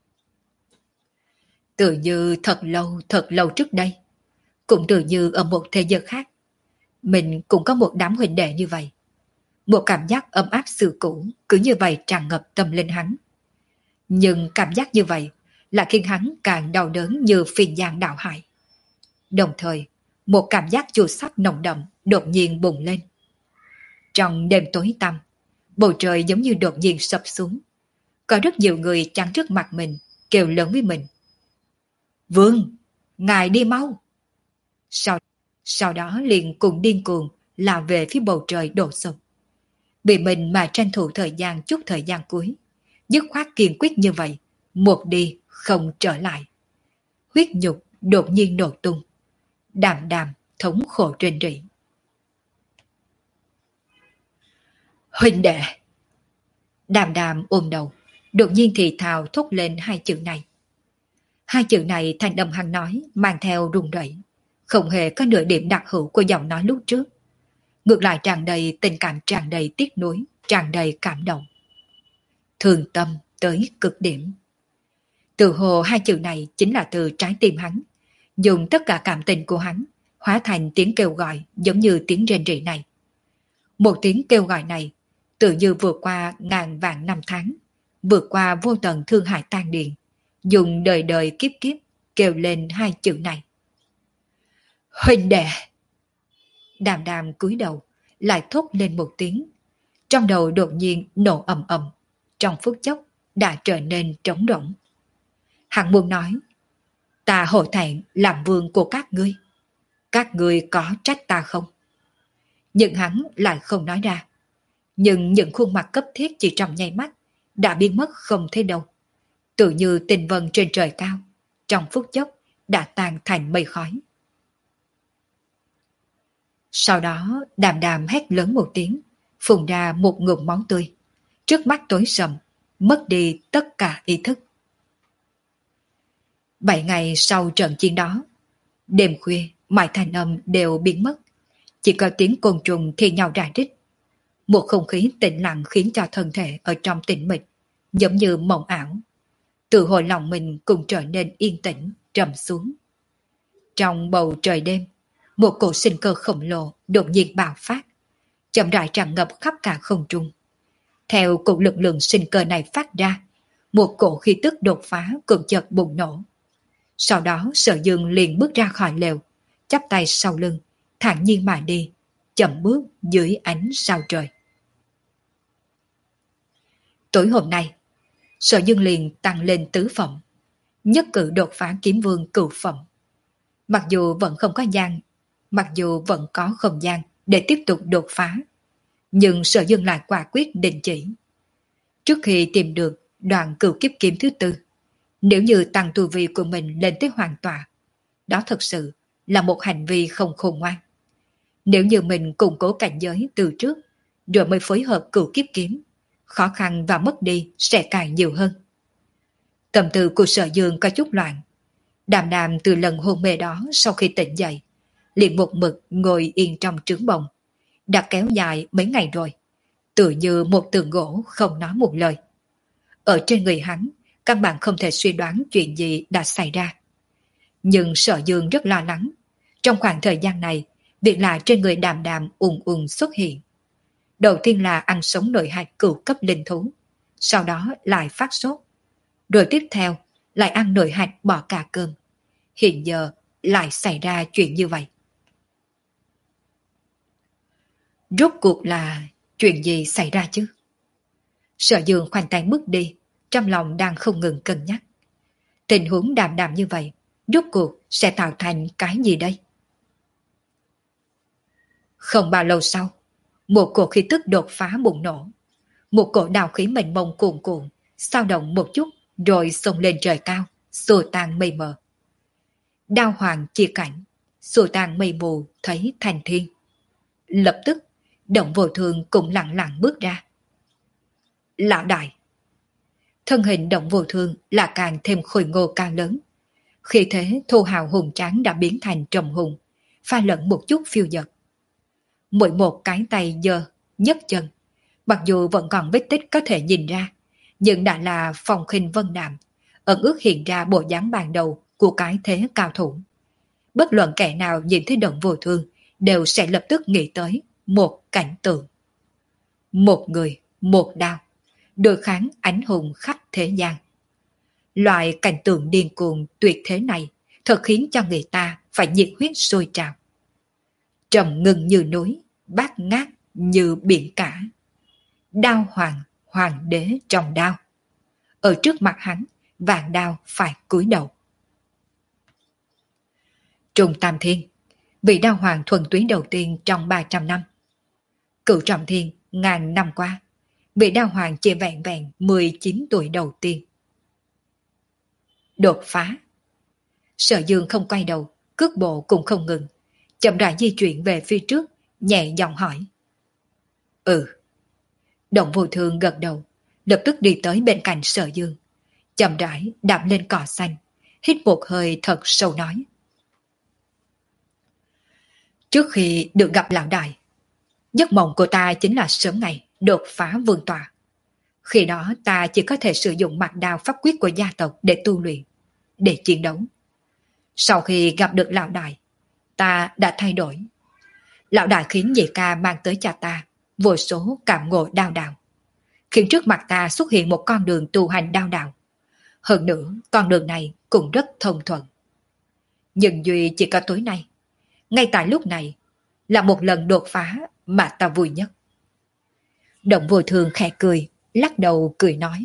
Tự như thật lâu thật lâu trước đây, cũng tự như ở một thế giới khác, mình cũng có một đám huynh đệ như vậy. Một cảm giác ấm áp xưa cũ cứ như vậy tràn ngập tâm linh hắn. Nhưng cảm giác như vậy lại khiến hắn càng đau đớn như phiền giang đạo hải. Đồng thời, một cảm giác chua xót nồng đậm đột nhiên bùng lên. Trong đêm tối tăm, bầu trời giống như đột nhiên sập xuống. Có rất nhiều người chắn trước mặt mình, kêu lớn với mình: Vương, ngài đi mau! Sau, sau đó liền cùng điên cuồng lao về phía bầu trời đổ sụp. Vì mình mà tranh thủ thời gian chút thời gian cuối, dứt khoát kiên quyết như vậy, một đi không trở lại. Huyết nhục đột nhiên nổ tung, đàm đàm thống khổ rên rỉ. Huynh đệ! Đàm đàm ôm đầu, đột nhiên thì thào thốt lên hai chữ này. Hai chữ này thành âm hắn nói mang theo run rẩy, không hề có nửa điểm đặc hữu của giọng nói lúc trước. Ngược lại tràn đầy tình cảm, tràn đầy tiếc nuối, tràn đầy cảm động. Thương tâm tới cực điểm. Từ hồ hai chữ này chính là từ trái tim hắn, dùng tất cả cảm tình của hắn hóa thành tiếng kêu gọi giống như tiếng rên rỉ này. Một tiếng kêu gọi này tự như vượt qua ngàn vạn năm tháng, vượt qua vô tận thương hại tan điền, dùng đời đời kiếp kiếp kêu lên hai chữ này. Huynh đệ! Đàm đàm cúi đầu, lại thốt lên một tiếng. Trong đầu đột nhiên nổ ầm ầm, trong phút chốc đã trở nên trống rỗng. Hắn muốn nói: Ta hổ thẹn làm vương của các ngươi, các ngươi có trách ta không? Nhưng hắn lại không nói ra. Nhưng những khuôn mặt cấp thiết chỉ trong nháy mắt đã biến mất không thấy đâu, tự như tinh vân trên trời cao, trong phút chốc đã tan thành mây khói. Sau đó Đàm Đàm hét lớn một tiếng, phun ra một ngụm máu tươi, trước mắt tối sầm, mất đi tất cả ý thức. Bảy ngày sau trận chiến đó, đêm khuya mọi thanh âm đều biến mất, chỉ có tiếng côn trùng thi nhau rà rít. Một không khí tĩnh lặng khiến cho thân thể ở trong tĩnh mịch giống như mộng ảo, tự hồi lòng mình cũng trở nên yên tĩnh, trầm xuống. Trong bầu trời đêm, một cổ sinh cơ khổng lồ đột nhiên bạo phát, chậm rãi tràn ngập khắp cả không trung. Theo cột lực lượng sinh cơ này phát ra, một cổ khí tức đột phá cực chợt bùng nổ. Sau đó Sở Dương liền bước ra khỏi lều, chắp tay sau lưng, thản nhiên mà đi, chậm bước dưới ánh sao trời. Tối hôm nay, Sở Dương liền tăng lên tứ phẩm, nhất cử đột phá kiếm vương cửu phẩm. Mặc dù vẫn không có gian, mặc dù vẫn có không gian để tiếp tục đột phá, nhưng Sở Dương lại quả quyết định chỉ. Trước khi tìm được đoạn cửu kiếp kiếm thứ tư, nếu như tăng tu vi của mình lên tới hoàn tọa, đó thật sự là một hành vi không khôn ngoan. Nếu như mình củng cố cảnh giới từ trước, rồi mới phối hợp cửu kiếp kiếm, khó khăn và mất đi sẽ càng nhiều hơn. Tâm tư của Sở Dương có chút loạn. Đàm Đàm từ lần hôn mê đó sau khi tỉnh dậy, liền một mực ngồi yên trong trướng bồng, đã kéo dài mấy ngày rồi, tự như một tượng gỗ không nói một lời. Ở trên người hắn, căn bản không thể suy đoán chuyện gì đã xảy ra. Nhưng Sở Dương rất lo lắng, trong khoảng thời gian này, việc là trên người Đàm Đàm ùn ùn xuất hiện. Đầu tiên là ăn sống nội hạch cửu cấp linh thú, sau đó lại phát sốt, rồi tiếp theo lại ăn nội hạch bỏ cả cơm. Hiện giờ lại xảy ra chuyện như vậy. Rốt cuộc là chuyện gì xảy ra chứ? Sở Dương khoanh tay bước đi, trong lòng đang không ngừng cân nhắc. Tình huống Đàm Đàm như vậy, rốt cuộc sẽ tạo thành cái gì đây? Không bao lâu sau, một cổ khí tức đột phá bùng nổ. Một cổ đào khí mênh mông cuồn cuộn, sao động một chút rồi xông lên trời cao, xua tan mây mờ. Đao hoàng chia cảnh, xua tan mây mù thấy thành thiên. Lập tức, Động Vô Thương cũng lặng lặng bước ra. Lão đại! Thân hình Động Vô Thương là càng thêm khôi ngô cao lớn. Khi thế thô hào hùng tráng đã biến thành trầm hùng, pha lẫn một chút phiêu dật. Mỗi một cái tay giơ, nhấc chân, mặc dù vẫn còn vết tích có thể nhìn ra, nhưng đã là phong khinh vân đạm, ẩn ước hiện ra bộ dáng ban đầu của cái thế cao thủ. Bất luận kẻ nào nhìn thấy Động Vô Thương đều sẽ lập tức nghĩ tới một cảnh tượng. Một người, một đao, đối kháng ánh hùng khắp thế gian. Loại cảnh tượng điên cuồng tuyệt thế này thật khiến cho người ta phải nhiệt huyết sôi trào. Trầm ngưng như núi, bát ngát như biển cả. Đao hoàng, hoàng đế trong đao. Ở trước mặt hắn, vạn đao phải cúi đầu. Trung Tam Thiên, vị đao hoàng thuần túy đầu tiên trong ba trăm năm. Cửu Trọng Thiên, ngàn năm qua, vị đao hoàng chỉ vẹn vẹn mười chín tuổi đầu tiên. Đột phá. Sở Dương không quay đầu, cước bộ cũng không ngừng, chậm rãi di chuyển về phía trước, nhẹ giọng hỏi. Ừ. Động Vô Thương gật đầu, lập tức đi tới bên cạnh Sở Dương, chậm rãi đạp lên cỏ xanh, hít một hơi thật sâu nói. Trước khi được gặp lão đại, giấc mộng của ta chính là sớm ngày đột phá vương tọa. Khi đó ta chỉ có thể sử dụng mạch đao pháp quyết của gia tộc để tu luyện, để chiến đấu. Sau khi gặp được lão đại, ta đã thay đổi. Lão đại khiến nhị ca mang tới cho ta vô số cảm ngộ đao đạo, khiến trước mặt ta xuất hiện một con đường tu hành đao đạo. Hơn nữa, con đường này cũng rất thông thuận. Nhưng duy chỉ có tối nay, ngay tại lúc này, là một lần đột phá mà ta vui nhất. Động Vô Thương khẽ cười, lắc đầu cười nói.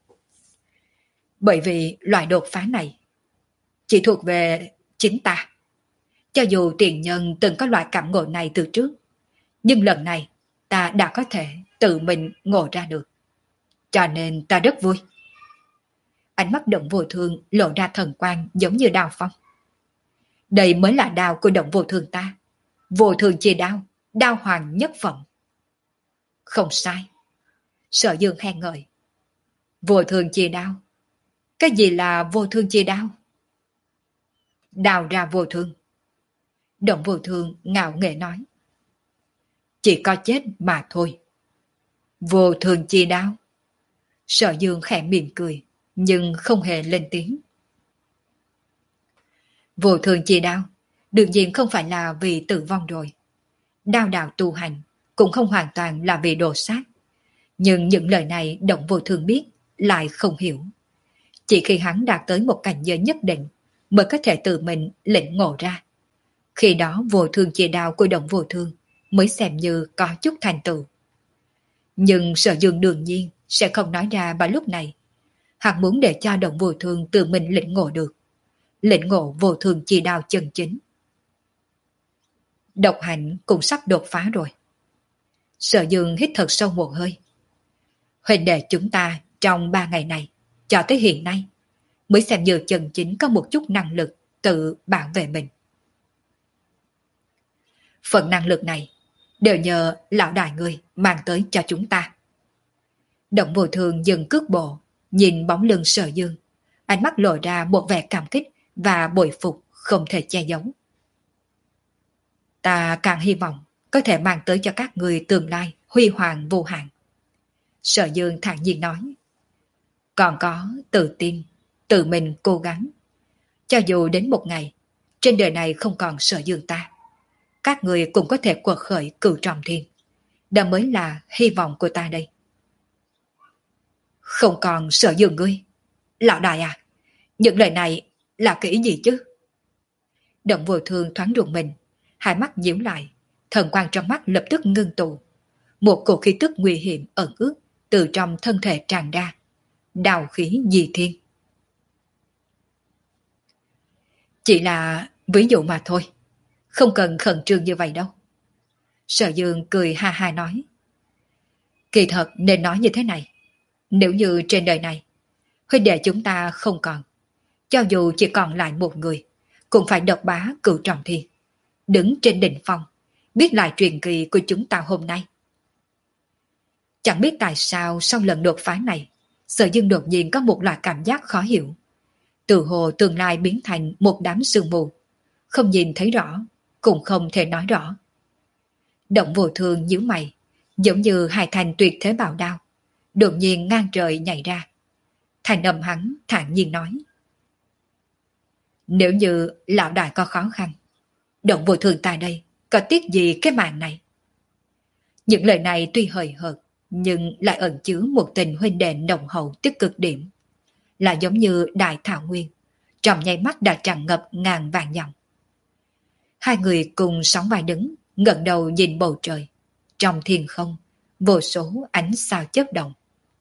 Bởi vì loại đột phá này chỉ thuộc về chính ta. Cho dù tiền nhân từng có loại cảm ngộ này từ trước, nhưng lần này ta đã có thể tự mình ngộ ra được. Cho nên ta rất vui. Ánh mắt Động Vô Thương lộ ra thần quang giống như đao phong. Đây mới là đao của Động Vô Thương ta. Vô Thương chia đao, đao hoàng nhất phẩm. Không sai. Sở Dương khen ngợi. Vô Thương chia đao. Cái gì là vô thương chia đao? Đao ra vô thương. Động Vô Thương ngạo nghễ nói. Chỉ có chết mà thôi. Vô thương chia đao. Sở Dương khẽ mỉm cười, nhưng không hề lên tiếng. Vô thương chia đao, đương nhiên không phải là vì tử vong rồi. Đao đạo tu hành cũng không hoàn toàn là vì đồ sát. Nhưng những lời này Động Vô Thương biết, lại không hiểu. Chỉ khi hắn đạt tới một cảnh giới nhất định mới có thể tự mình lĩnh ngộ ra. Khi đó vô thương chia đao của Động Vô Thương mới xem như có chút thành tựu. Nhưng Sở Dương đương nhiên sẽ không nói ra vào lúc này. Hắn muốn để cho Động Vô Thương tự mình lĩnh ngộ được. Lĩnh ngộ vô thương chia đao chân chính. Độc Hành cũng sắp đột phá rồi. Sở Dương hít thật sâu một hơi. Huynh đệ chúng ta trong ba ngày này cho tới hiện nay mới xem như chân chính có một chút năng lực tự bảo vệ mình. Phần năng lực này đều nhờ lão đại người mang tới cho chúng ta. Động Vô Thương dừng cước bộ, nhìn bóng lưng Sở Dương, ánh mắt lộ ra một vẻ cảm kích và bội phục không thể che giấu. Ta càng hy vọng có thể mang tới cho các người tương lai huy hoàng vô hạn. Sở Dương thản nhiên nói. Còn có tự tin, tự mình cố gắng. Cho dù đến một ngày, trên đời này không còn Sở Dương ta, các người cũng có thể quật khởi cửu trọng thiên. Đó mới là hy vọng của ta đây. Không còn Sở Dương ngươi. Lão đại à, những lời này là kỹ gì chứ? Động Vô Thương thoáng rùng mình, hai mắt nhíu lại, thần quang trong mắt lập tức ngưng tụ. Một cổ khí tức nguy hiểm ẩn ướt từ trong thân thể tràn ra. Đào khí dị thiên. Chỉ là ví dụ mà thôi, không cần khẩn trương như vậy đâu. Sở Dương cười ha ha nói. Kỳ thật nên nói như thế này. Nếu như trên đời này huynh đệ chúng ta không còn, cho dù chỉ còn lại một người, cũng phải độc bá cửu trọng thiên, đứng trên đỉnh phong, biết lại truyền kỳ của chúng ta hôm nay. Chẳng biết tại sao sau lần đột phá này, Sở Dương đột nhiên có một loại cảm giác khó hiểu. Từ hồ tương lai biến thành một đám sương mù, không nhìn thấy rõ, cũng không thể nói rõ. Động Vô Thương nhíu mày, giống như hai thanh tuyệt thế bảo đao, đột nhiên ngang trời nhảy ra. Thành âm hắn thản nhiên nói. Nếu như lão đại có khó khăn, Động Vô Thương ta đây có tiếc gì cái mạng này? Những lời này tuy hời hợt, nhưng lại ẩn chứa một tình huynh đệ nồng hậu tích cực điểm. Là giống như đại thảo nguyên, trong nháy mắt đã tràn ngập ngàn vạn dặm. Hai người cùng sóng vai đứng, ngẩng đầu nhìn bầu trời. Trong thiên không, vô số ánh sao chớp động.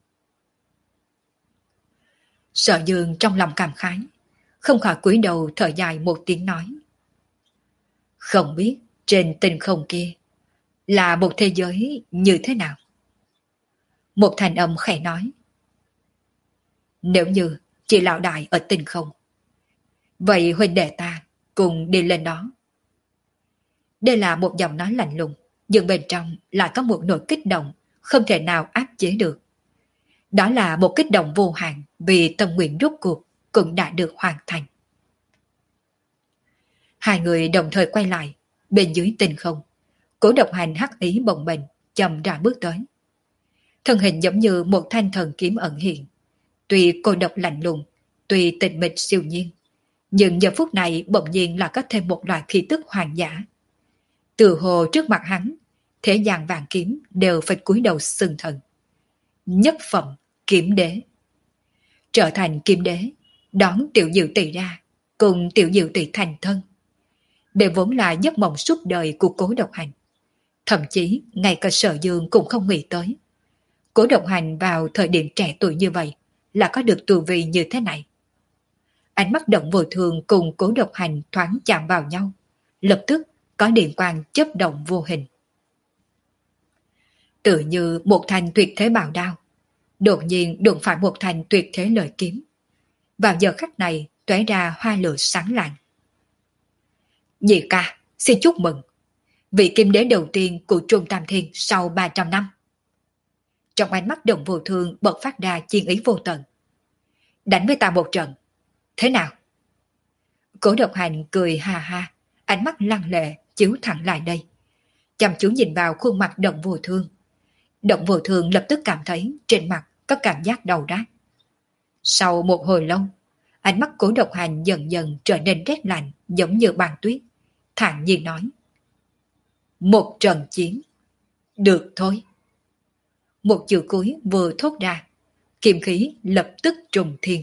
Sở Dương trong lòng cảm khái, không khỏi cúi đầu thở dài một tiếng nói. Không biết trên tinh không kia là một thế giới như thế nào? Một thành âm khẽ nói. Nếu như chỉ lão đại ở tinh không, vậy huynh đệ ta cùng đi lên đó. Đây là một giọng nói lạnh lùng, nhưng bên trong lại có một nỗi kích động không thể nào áp chế được. Đó là một kích động vô hạn vì tâm nguyện rốt cuộc cũng đã được hoàn thành. Hai người đồng thời quay lại, bên dưới tinh không, Cố Độc Hành hắc ý bồng bềnh chậm rãi bước tới. Thân hình giống như một thanh thần kiếm ẩn hiện, tuy cô độc lạnh lùng, tuy tịch mịch siêu nhiên, nhưng giờ phút này bỗng nhiên là có thêm một loại khí tức hoàng giả. Từ hồ trước mặt hắn, thế gian vàng kiếm đều phải cúi đầu xưng thần. Nhất phẩm kiếm đế. Trở thành kiếm đế, đón Tiểu Diệu Tỷ ra, cùng Tiểu Diệu Tỷ thành thân. Đây vốn là giấc mộng suốt đời của Cố Độc Hành. Thậm chí ngay cả Sở Dương cũng không nghĩ tới. Cố Độc Hành vào thời điểm trẻ tuổi như vậy là có được tu vi như thế này. Ánh mắt Động Vô Thương cùng Cố Độc Hành thoáng chạm vào nhau, lập tức có điện quang chớp động vô hình. Tự như một thanh tuyệt thế bảo đao, đột nhiên đụng phải một thanh tuyệt thế lợi kiếm. Vào giờ khắc này tóe ra hoa lửa sáng lạng. Nhị ca, xin chúc mừng. Vị kim đế đầu tiên của Trung Tam Thiên sau ba trăm năm. Trong ánh mắt Động Vô Thương bật phát ra chiến ý vô tận. Đánh với ta một trận. Thế nào? Cố Độc Hành cười ha ha, ánh mắt lăng lệ chiếu thẳng lại đây. Chăm chú nhìn vào khuôn mặt Động Vô Thương. Động Vô Thương lập tức cảm thấy trên mặt có cảm giác đau rát. Sau một hồi lâu, ánh mắt Cố Độc Hành dần dần trở nên rét lạnh giống như băng tuyết, thản nhiên nói. Một trận chiến. Được thôi. Một chữ cuối vừa thốt ra, kiếm khí lập tức trùng thiên.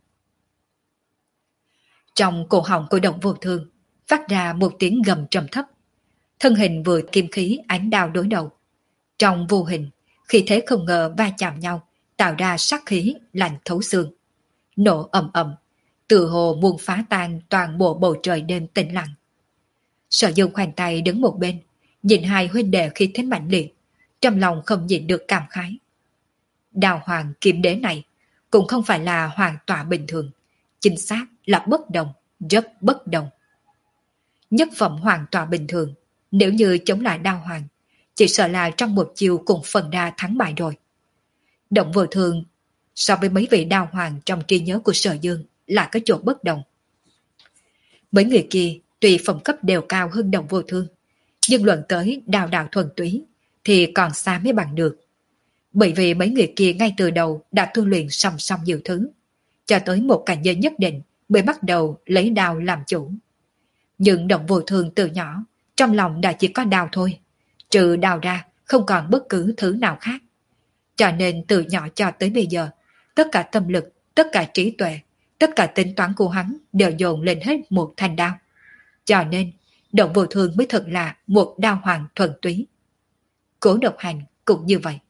Trong cổ họng của Động Vô Thương phát ra một tiếng gầm trầm thấp. Thân hình vừa kim khí ánh đao đối đầu. Trong vô hình, khí thế không ngờ va chạm nhau, tạo ra sát khí lạnh thấu xương. Nổ ầm ầm, từ hồ muốn phá tan toàn bộ bầu trời đêm tĩnh lặng. Sở Dương khoanh tay đứng một bên, nhìn hai huynh đệ khí thế mạnh liệt, trong lòng không nhịn được cảm khái. Đào hoàng kiếm đế này cũng không phải là hoàng tọa bình thường, chính xác là bất đồng, rất bất đồng. Nhất phẩm hoàng tọa bình thường, nếu như chống lại đao hoàng, chỉ sợ là trong một chiều cùng phần đa thắng bại rồi. Động Vô Thương so với mấy vị đao hoàng trong trí nhớ của Sở Dương là có chỗ bất đồng. Mấy người kia tuy phẩm cấp đều cao hơn Động Vô Thương, nhưng luận tới đào đạo thuần túy thì còn xa mới bằng được. Bởi vì mấy người kia ngay từ đầu đã tu luyện song song nhiều thứ, cho tới một cảnh giới nhất định mới bắt đầu lấy đao làm chủ. Nhưng Động Vô Thương từ nhỏ trong lòng đã chỉ có đao thôi, trừ đao ra không còn bất cứ thứ nào khác. Cho nên từ nhỏ cho tới bây giờ, tất cả tâm lực, tất cả trí tuệ, tất cả tính toán của hắn đều dồn lên hết một thanh đao. Cho nên Động Vô Thương mới thật là một đao hoàng thuần túy. Cố Độc Hành cũng như vậy.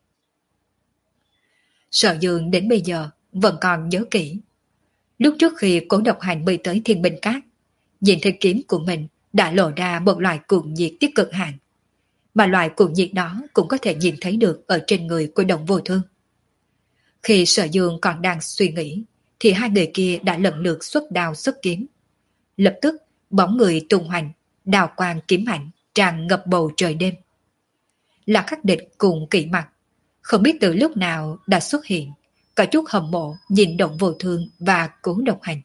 Sở Dương đến bây giờ vẫn còn nhớ kỹ. Lúc trước khi Cố Độc Hành bay tới Thiên Bình Cát, nhìn thấy kiếm của mình đã lộ ra một loại cuồng nhiệt tiết cực hạn. Mà loại cuồng nhiệt đó cũng có thể nhìn thấy được ở trên người của Động Vô Thương. Khi Sở Dương còn đang suy nghĩ, thì hai người kia đã lần lượt xuất đao xuất kiếm. Lập tức, bóng người tung hoành, đào quang kiếm hạnh tràn ngập bầu trời đêm. Là Khắc Địch cùng Kỷ Mặc, không biết từ lúc nào đã xuất hiện, có chút hâm mộ nhìn Động Vô Thương và Cố Độc Hành.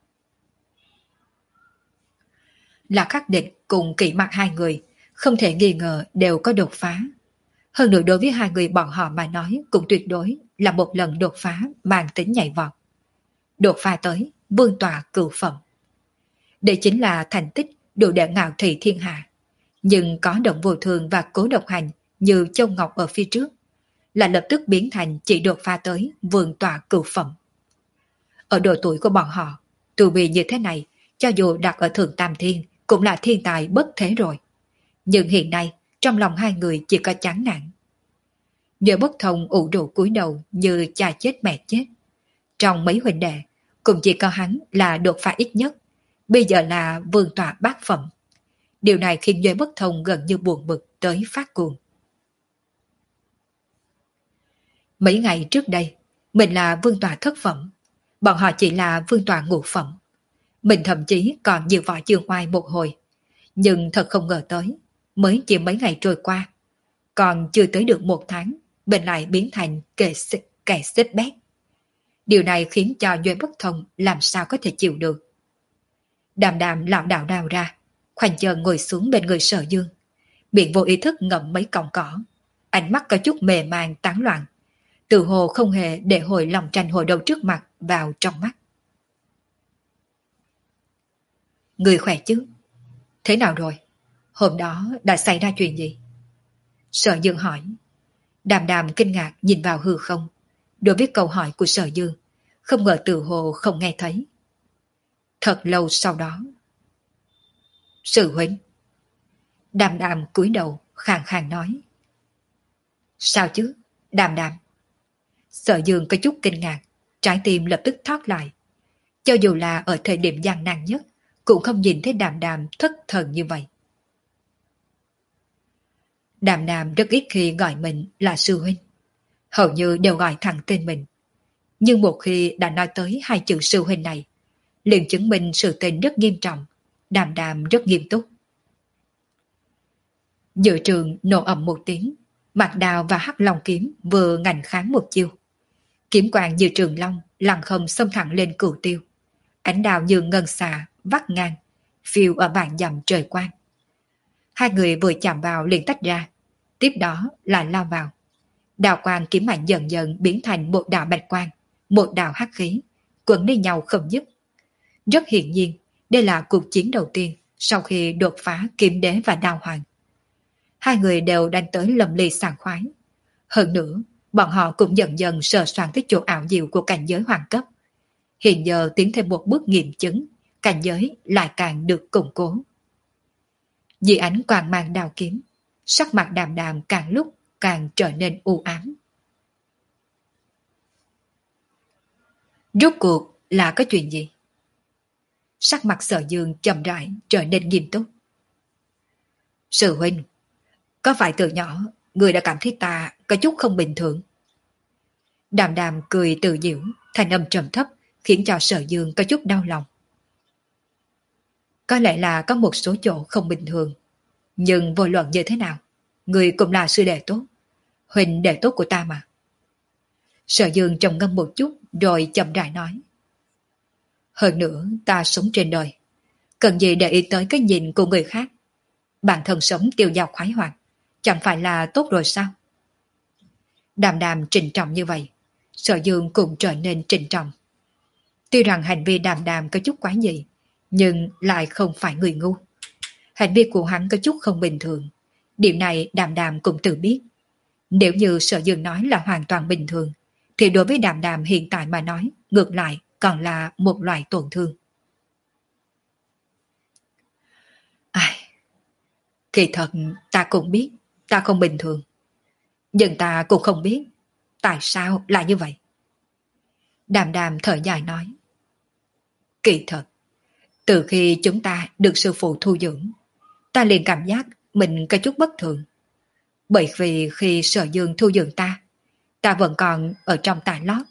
Là Khắc Địch cùng Kỷ Mặc hai người không thể nghi ngờ đều có đột phá. Hơn nữa đối với hai người bọn họ mà nói cũng tuyệt đối là một lần đột phá mang tính nhảy vọt. Đột phá tới vương tọa cửu phẩm. Đây chính là thành tích đủ để ngạo thị thiên hạ. Nhưng có Động Vô Thương và Cố Độc Hành như châu ngọc ở phía trước, là lập tức biến thành chỉ đột phá tới vương tọa cửu phẩm. Ở độ tuổi của bọn họ, tu vi như thế này, cho dù đặt ở Thượng Tam Thiên cũng là thiên tài bất thế rồi. Nhưng hiện nay, trong lòng hai người chỉ có chán nản. Nhớ Bất Thông ủ rũ cúi đầu như cha chết mẹ chết. Trong mấy huynh đệ, cũng chỉ có hắn là đột phá ít nhất, bây giờ là vương tọa bát phẩm. Điều này khiến Duy Bất Thông gần như buồn bực tới phát cuồng. Mấy ngày trước đây, mình là vương tọa thất phẩm, bọn họ chỉ là vương tọa ngũ phẩm. Mình thậm chí còn nhiều võ chương oai một hồi. Nhưng thật không ngờ tới, mới chỉ mấy ngày trôi qua, còn chưa tới được một tháng, mình lại biến thành kẻ xích, kẻ xích bét. Điều này khiến cho Duy Bất Thông làm sao có thể chịu được. Đàm đàm lảo đảo đào ra, khoanh chân ngồi xuống bên người Sở Dương, miệng vô ý thức ngậm mấy cọng cỏ, ánh mắt có chút mề màng tán loạn, từ hồ không hề để hồi lòng tranh hồi đầu trước mặt vào trong mắt. Người khỏe chứ? Thế nào rồi? Hôm đó đã xảy ra chuyện gì? Sở Dương hỏi. Đàm đàm kinh ngạc nhìn vào hư không. Đối với câu hỏi của Sở Dương, không ngờ từ hồ không nghe thấy. Thật lâu sau đó. Sư huynh. Đàm đàm cúi đầu khàn khàn nói. Sao chứ? Đàm đàm. Sở Dương có chút kinh ngạc, trái tim lập tức thoát lại. Cho dù là ở thời điểm gian nan nhất, cũng không nhìn thấy đàm đàm thất thần như vậy. Đàm đàm rất ít khi gọi mình là sư huynh. hầu như đều gọi thẳng tên mình. Nhưng một khi đã nói tới hai chữ sư huynh này, liền chứng minh sự tình rất nghiêm trọng, Đàm Đàm rất nghiêm túc. Giữa trường nổ ầm một tiếng, Mạc Đào và Hắc Long kiếm vừa ngành kháng một chiêu. Kiếm quang như trường long lăng không xông thẳng lên Cửu Tiêu. Ánh đào như ngân xà vắt ngang, phiêu ở vạn dặm trời quang. Hai người vừa chạm vào liền tách ra, tiếp đó lại lao vào. Đào quang kiếm mạnh dần dần biến thành một đạo bạch quang, một đạo hắc khí, quấn lên nhau không dứt. Rất hiển nhiên, đây là cuộc chiến đầu tiên sau khi đột phá kiếm đế và đao hoàng. Hai người đều đang tới lầm ly sảng khoái. Hơn nữa, bọn họ cũng dần dần sờ soạn tới chỗ ảo diệu của cảnh giới hoàng cấp. Hiện giờ tiến thêm một bước nghiệm chứng, cảnh giới lại càng được củng cố. Dưới ánh quang mang đao kiếm, sắc mặt Đàm Đàm càng lúc càng trở nên u ám. Rốt cuộc là có chuyện gì? Sắc mặt Sở Dương chậm rãi trở nên nghiêm túc. Sư huynh, có phải từ nhỏ người đã cảm thấy ta có chút không bình thường? Đàm Đàm cười tự giễu, thanh âm trầm thấp khiến cho Sở Dương có chút đau lòng. Có lẽ là có một số chỗ không bình thường, nhưng vô luận như thế nào, người cũng là sư đệ tốt, huynh đệ tốt của ta mà. Sở Dương trầm ngâm một chút rồi chậm rãi nói. Hơn nữa ta sống trên đời, cần gì để ý tới cái nhìn của người khác. Bản thân sống tiêu dao khoái hoạt, chẳng phải là tốt rồi sao? Đàm Đàm trịnh trọng như vậy, Sở Dương cũng trở nên trịnh trọng. Tuy rằng hành vi Đàm Đàm có chút quá dị, nhưng lại không phải người ngu. Hành vi của hắn có chút không bình thường, điểm này Đàm Đàm cũng tự biết. Nếu như Sở Dương nói là hoàn toàn bình thường, thì đối với Đàm Đàm hiện tại mà nói, ngược lại còn là một loại tổn thương. Ai, kỳ thật ta cũng biết ta không bình thường, nhưng ta cũng không biết tại sao lại như vậy. Đàm Đàm thở dài nói. Kỳ thật, từ khi chúng ta được sư phụ thu dưỡng, ta liền cảm giác mình có chút bất thường. Bởi vì khi Sở Dương thu dưỡng ta, ta vẫn còn ở trong tà lót.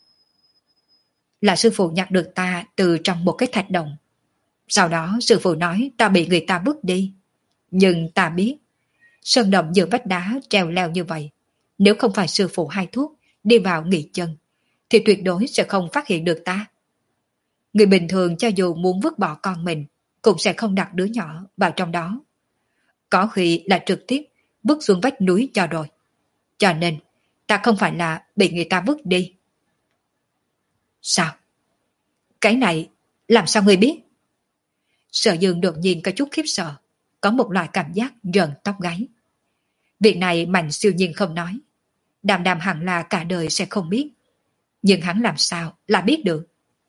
Là sư phụ nhặt được ta từ trong một cái thạch động. Sau đó sư phụ nói ta bị người ta vứt đi. Nhưng ta biết, sơn động giữa vách đá treo leo như vậy, nếu không phải sư phụ hai thuốc đi vào nghỉ chân, thì tuyệt đối sẽ không phát hiện được ta. Người bình thường cho dù muốn vứt bỏ con mình, cũng sẽ không đặt đứa nhỏ vào trong đó. Có khi là trực tiếp vứt xuống vách núi cho rồi. Cho nên, ta không phải là bị người ta vứt đi. Sao? Cái này, làm sao ngươi biết? Sở Dương đột nhiên có chút khiếp sợ, có một loại cảm giác rợn tóc gáy. Việc này Mạnh Siêu Nhiên không nói. Đàm Đàm hẳn là cả đời sẽ không biết. Nhưng hắn làm sao là biết được?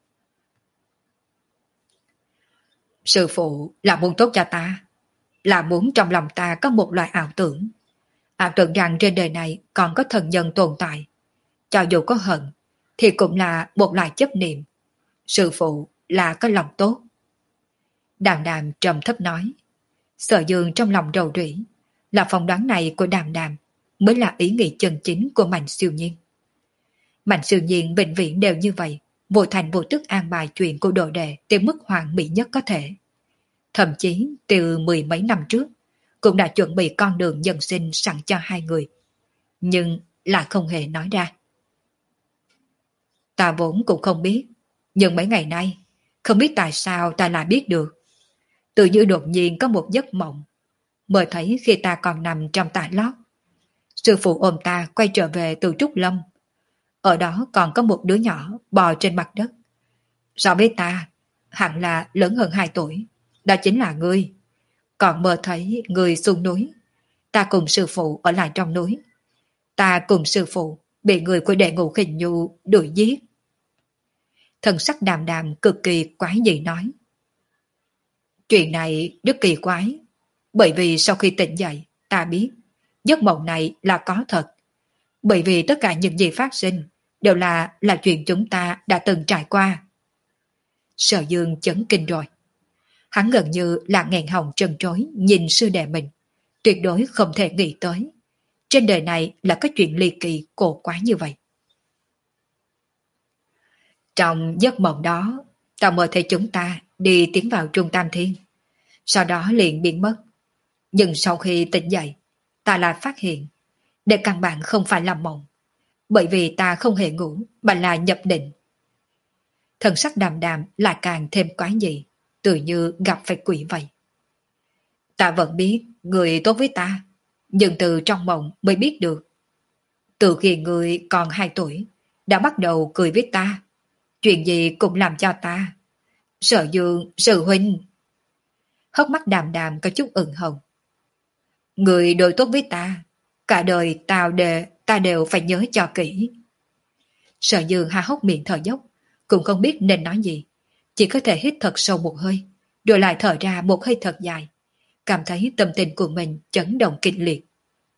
Sư phụ là muốn tốt cho ta, là muốn trong lòng ta có một loại ảo tưởng. Ảo tưởng rằng trên đời này còn có thần nhân tồn tại. Cho dù có hận, thì cũng là một loại chấp niệm. Sư phụ là có lòng tốt. Đàm Đàm trầm thấp nói. Sở Dương trong lòng rầu rĩ, là phỏng đoán này của Đàm Đàm mới là ý nghĩ chân chính của Mạnh Siêu Nhiên. Mạnh Siêu Nhiên bệnh viện đều như vậy, vô thành vô tức an bài chuyện của đồ đệ tới mức hoàn mỹ nhất có thể. Thậm chí từ mười mấy năm trước cũng đã chuẩn bị con đường nhân sinh sẵn cho hai người, nhưng lại không hề nói ra. Ta vốn cũng không biết, nhưng mấy ngày nay không biết tại sao ta lại biết được. Tự như đột nhiên có một giấc mộng, mới thấy khi ta còn nằm trong tà lót, sư phụ ôm ta quay trở về từ Trúc Lâm. Ở đó còn có một đứa nhỏ bò trên mặt đất. So với ta, hẳn là lớn hơn hai tuổi. Đó chính là ngươi. Còn mơ thấy ngươi xuống núi. Ta cùng sư phụ ở lại trong núi. Ta cùng sư phụ bị người của đệ ngũ Khinh Nhu đuổi giết. Thần sắc Đàm Đàm cực kỳ quái dị nói. Chuyện này rất kỳ quái. Bởi vì sau khi tỉnh dậy, ta biết giấc mộng này là có thật. Bởi vì tất cả những gì phát sinh đều là là chuyện chúng ta đã từng trải qua. Sở Dương chấn kinh rồi. Hắn gần như là nghẹn họng trân trối nhìn sư đệ mình. Tuyệt đối không thể nghĩ tới. Trên đời này là có chuyện ly kỳ cổ quái như vậy. Trong giấc mộng đó, ta mơ thấy chúng ta đi tiến vào Trung Tam Thiên, sau đó liền biến mất. Nhưng sau khi tỉnh dậy, ta lại phát hiện, đây căn bản không phải là mộng, bởi vì ta không hề ngủ mà là nhập định. Thần sắc Đàm Đàm lại càng thêm quái dị, tự như gặp phải quỷ vậy. Ta vẫn biết người tốt với ta, nhưng từ trong mộng mới biết được. Từ khi người còn hai tuổi, đã bắt đầu cười với ta, chuyện gì cũng làm cho ta. Sợ Dương, Sự huynh. Hốc mắt Đàm Đàm có chút ửng hồng. Người đối tốt với ta, cả đời tao đề, ta đều phải nhớ cho kỹ. Sợ Dương há hốc miệng thở dốc, cũng không biết nên nói gì, chỉ có thể hít thật sâu một hơi, rồi lại thở ra một hơi thật dài, cảm thấy tâm tình của mình chấn động kịch liệt.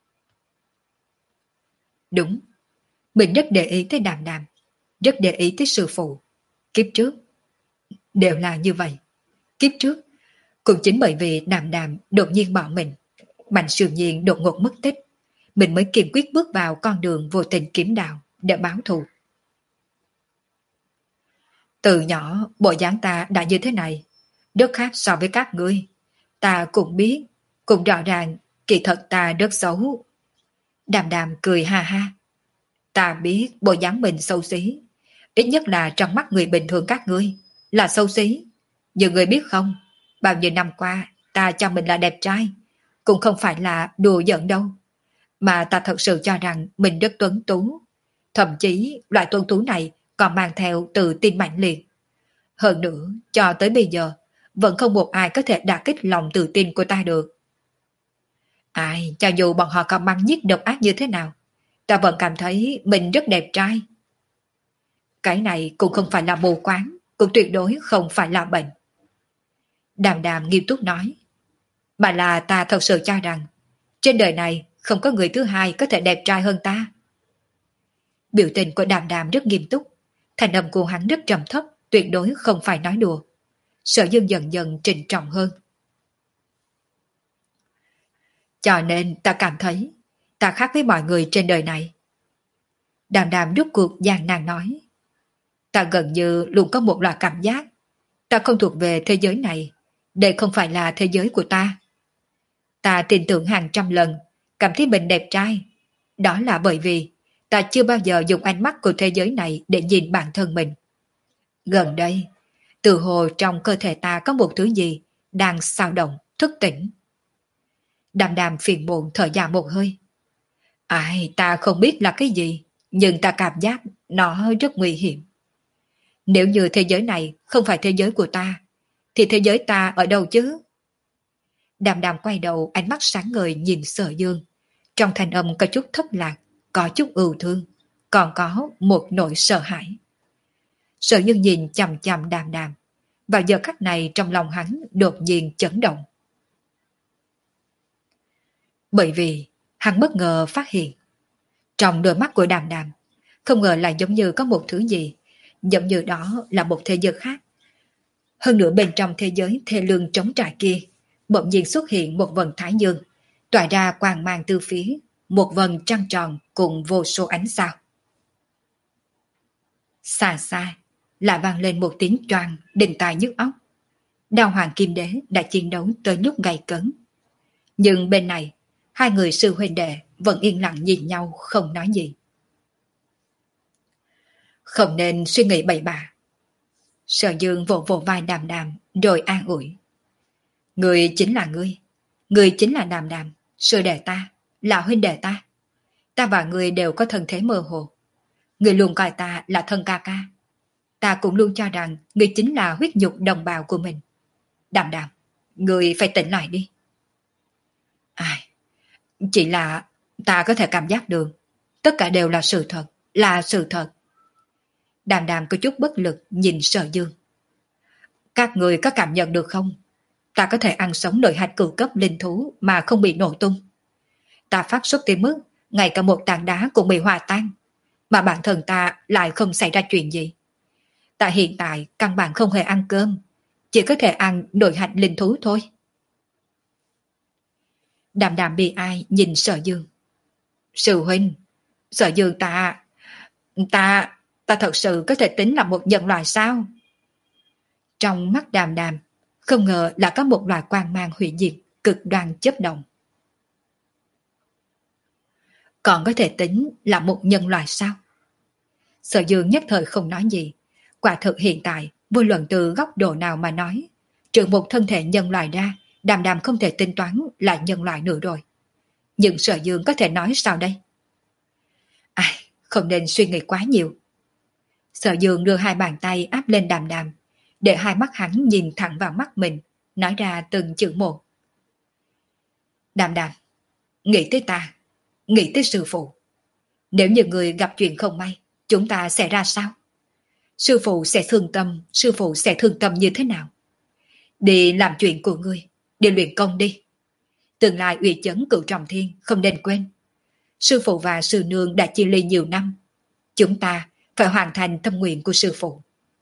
Đúng, mình rất để ý tới Đàm Đàm, rất để ý tới sư phụ. Kiếp trước, đều là như vậy. Kiếp trước, cũng chính bởi vì Đàm Đàm đột nhiên bỏ mình, Mạnh Sương Nhiên đột ngột mất tích, mình mới kiên quyết bước vào con đường vô tình kiếm đạo để báo thù. Từ nhỏ, bộ dáng ta đã như thế này, rất khác so với các ngươi. Ta cũng biết, cũng rõ ràng, kỳ thật ta rất xấu. Đàm Đàm cười ha ha. Ta biết bộ dáng mình xấu xí, ít nhất là trong mắt người bình thường các ngươi, là xấu xí. Nhưng người biết không, bao nhiêu năm qua, ta cho mình là đẹp trai, cũng không phải là đùa giỡn đâu. Mà ta thật sự cho rằng mình rất tuấn tú. Thậm chí, loại tuấn tú này còn mang theo tự tin mạnh liệt. Hơn nữa, cho tới bây giờ, vẫn không một ai có thể đả kích lòng tự tin của ta được. Ai, cho dù bọn họ có mắng nhiếc độc ác như thế nào, ta vẫn cảm thấy mình rất đẹp trai. Cái này cũng không phải là mù quáng, cũng tuyệt đối không phải là bệnh. Đàm Đàm nghiêm túc nói, mà là ta thật sự cho rằng, trên đời này không có người thứ hai có thể đẹp trai hơn ta. Biểu tình của Đàm Đàm rất nghiêm túc, thành âm của hắn rất trầm thấp, tuyệt đối không phải nói đùa. Sở Dương dần dần trịnh trọng hơn. Cho nên ta cảm thấy, ta khác với mọi người trên đời này. Đàm Đàm rút cuộc gian nan nói, ta gần như luôn có một loại cảm giác, ta không thuộc về thế giới này, đây không phải là thế giới của ta. Ta tin tưởng hàng trăm lần, cảm thấy mình đẹp trai. Đó là bởi vì ta chưa bao giờ dùng ánh mắt của thế giới này để nhìn bản thân mình. Gần đây, từ hồ trong cơ thể ta có một thứ gì đang xao động, thức tỉnh. Đàm Đàm phiền muộn thở dài một hơi. Ai, ta không biết là cái gì, nhưng ta cảm giác nó rất nguy hiểm. Nếu như thế giới này không phải thế giới của ta, thì thế giới ta ở đâu chứ? Đàm Đàm quay đầu, ánh mắt sáng ngời nhìn Sở Dương. Trong thanh âm có chút thất lạc, có chút ưu thương, còn có một nỗi sợ hãi. Sở Dương nhìn chằm chằm Đàm Đàm. Vào giờ khắc này trong lòng hắn đột nhiên chấn động. Bởi vì hắn bất ngờ phát hiện, trong đôi mắt của Đàm Đàm, không ngờ là giống như có một thứ gì, giống như đó là một thế giới khác. Hơn nữa bên trong thế giới thê lương trống trải kia, bỗng nhiên xuất hiện một vầng thái dương, tỏa ra quang mang từ phía, một vầng trăng tròn cùng vô số ánh sao. Xa xa, lại vang lên một tiếng choang, đình tai nhức óc. Đao Hoàng Kim Đế đã chiến đấu tới lúc gay cấn. Nhưng bên này, hai người sư huynh đệ vẫn yên lặng nhìn nhau không nói gì. Không nên suy nghĩ bậy bạ. Sở Dương vỗ vỗ vai Đàm Đàm rồi an ủi. Người chính là ngươi, người chính là Đàm Đàm, sư đệ ta, là huynh đệ ta. Ta và ngươi đều có thân thế mơ hồ. Ngươi luôn coi ta là thân ca ca. Ta cũng luôn cho rằng ngươi chính là huyết nhục đồng bào của mình. Đàm Đàm, ngươi phải tỉnh lại đi. Ai, chỉ là ta có thể cảm giác được, tất cả đều là sự thật, là sự thật. Đàm Đàm có chút bất lực nhìn Sở Dương. Các người có cảm nhận được không? Ta có thể ăn sống nội hạch cửu cấp linh thú mà không bị nổ tung. Ta phát xuất tới mức ngay cả một tảng đá cũng bị hòa tan, mà bản thân ta lại không xảy ra chuyện gì. Ta hiện tại căn bản không hề ăn cơm, chỉ có thể ăn nội hạch linh thú thôi. Đàm Đàm bị ai nhìn Sở Dương. Sư huynh, Sở Dương ta, ta, ta thật sự có thể tính là một nhân loại sao? Trong mắt Đàm Đàm, không ngờ là có một loài quang mang hủy diệt, cực đoan chớp động. Còn có thể tính là một nhân loại sao? Sở Dương nhất thời không nói gì. Quả thực hiện tại, vô luận từ góc độ nào mà nói, trừ một thân thể nhân loại ra, Đàm Đàm không thể tính toán là nhân loại nữa rồi. Nhưng Sở Dương có thể nói sao đây? Ai, không nên suy nghĩ quá nhiều. Sở Dương đưa hai bàn tay áp lên Đàm Đàm, để hai mắt hắn nhìn thẳng vào mắt mình, nói ra từng chữ một. Đàm Đàm, nghĩ tới ta, nghĩ tới sư phụ. Nếu như người gặp chuyện không may, chúng ta sẽ ra sao? Sư phụ sẽ thương tâm, sư phụ sẽ thương tâm như thế nào? Đi làm chuyện của ngươi, đi luyện công đi. Tương lai uy chấn cửu trọng thiên, không nên quên. Sư phụ và sư nương đã chia ly nhiều năm. Chúng ta phải hoàn thành tâm nguyện của sư phụ.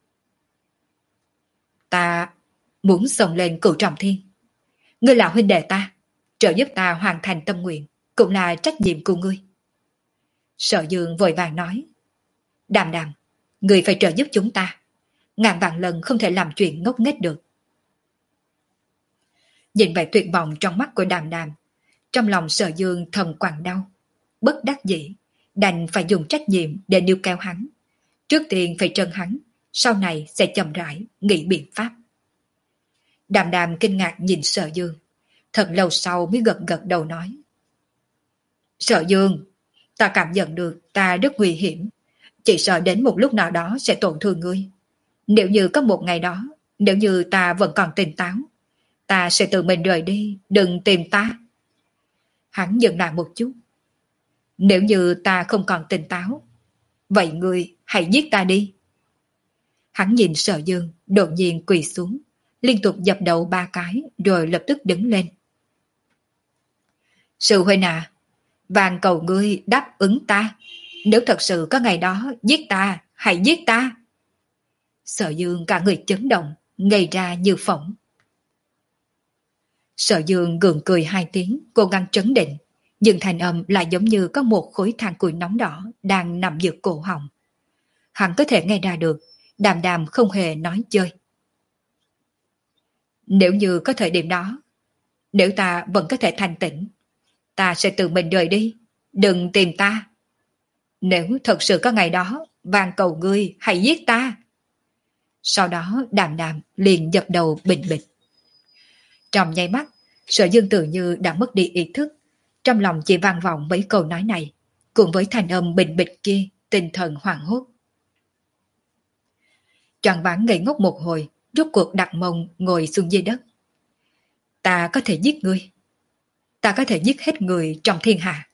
Ta muốn xông lên cửu trọng thiên. Ngươi là huynh đệ ta, trợ giúp ta hoàn thành tâm nguyện, cũng là trách nhiệm của ngươi. Sở Dương vội vàng nói. Đàm Đàm, ngươi phải trợ giúp chúng ta. Ngàn vạn lần không thể làm chuyện ngốc nghếch được. Nhìn vẻ tuyệt vọng trong mắt của Đàm Đàm, trong lòng Sở Dương thầm quặn đau. Bất đắc dĩ, đành phải dùng trách nhiệm để níu kéo hắn. Trước tiên phải trân hắn, sau này sẽ chậm rãi nghĩ biện pháp. Đàm Đàm kinh ngạc nhìn Sở Dương, thật lâu sau mới gật gật đầu nói. Sở Dương, ta cảm nhận được ta rất nguy hiểm, chỉ sợ đến một lúc nào đó sẽ tổn thương ngươi. Nếu như có một ngày đó, nếu như ta vẫn còn tỉnh táo, ta sẽ tự mình rời đi, đừng tìm ta. Hắn dừng lại một chút. Nếu như ta không còn tỉnh táo, vậy ngươi hãy giết ta đi. Hắn nhìn Sở Dương, đột nhiên quỳ xuống, liên tục dập đầu ba cái, rồi lập tức đứng lên. Sư huynh à, van cầu ngươi đáp ứng ta. Nếu thật sự có ngày đó giết ta, hãy giết ta. Sở Dương cả người chấn động, ngây ra như phỏng. Sở Dương gượng cười hai tiếng, cố gắng trấn định, nhưng thành âm lại giống như có một khối than củi nóng đỏ đang nằm giữa cổ họng. Hắn có thể nghe ra được, Đàm Đàm không hề nói chơi. Nếu như có thời điểm đó, nếu ta vẫn có thể thanh tĩnh, ta sẽ tự mình rời đi, đừng tìm ta. Nếu thật sự có ngày đó, van cầu ngươi hãy giết ta. Sau đó Đàm Đàm liền dập đầu bình bịch. Trong nháy mắt, Sở Dương tự như đã mất đi ý thức, trong lòng chỉ vang vọng mấy câu nói này, cùng với thanh âm bình bịch kia, tinh thần hoảng hốt. Choàng váng ngây ngốc một hồi, rốt cuộc đặt mông ngồi xuống dưới đất. Ta có thể giết ngươi. Ta có thể giết hết người trong thiên hạ.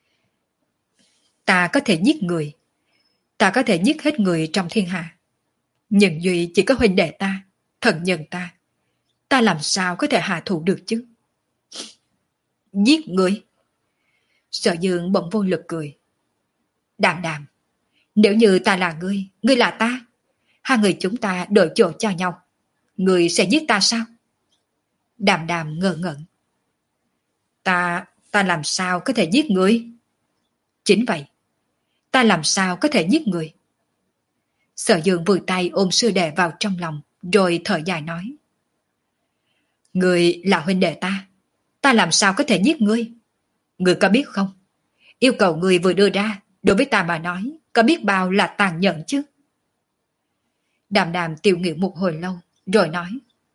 Ta có thể giết người. Ta có thể giết hết người trong thiên hạ. Nhưng duy chỉ có huynh đệ ta, thần nhân ta. Ta làm sao có thể hạ thủ được chứ? Giết người? Sở Dương bỗng vô lực cười. Đàm Đàm, nếu như ta là ngươi, ngươi là ta, hai người chúng ta đổi chỗ cho nhau, ngươi sẽ giết ta sao? Đàm Đàm ngơ ngẩn. Ta, ta làm sao có thể giết ngươi? Chính vậy, ta làm sao có thể giết người? Sở Dương vùi tay ôm sư đệ vào trong lòng, rồi thở dài nói. Ngươi là huynh đệ ta, ta làm sao có thể giết ngươi? Ngươi có biết không? Yêu cầu ngươi vừa đưa ra, đối với ta mà nói, có biết bao là tàn nhẫn chứ? Đàm Đàm tiêu nghỉu một hồi lâu, rồi nói.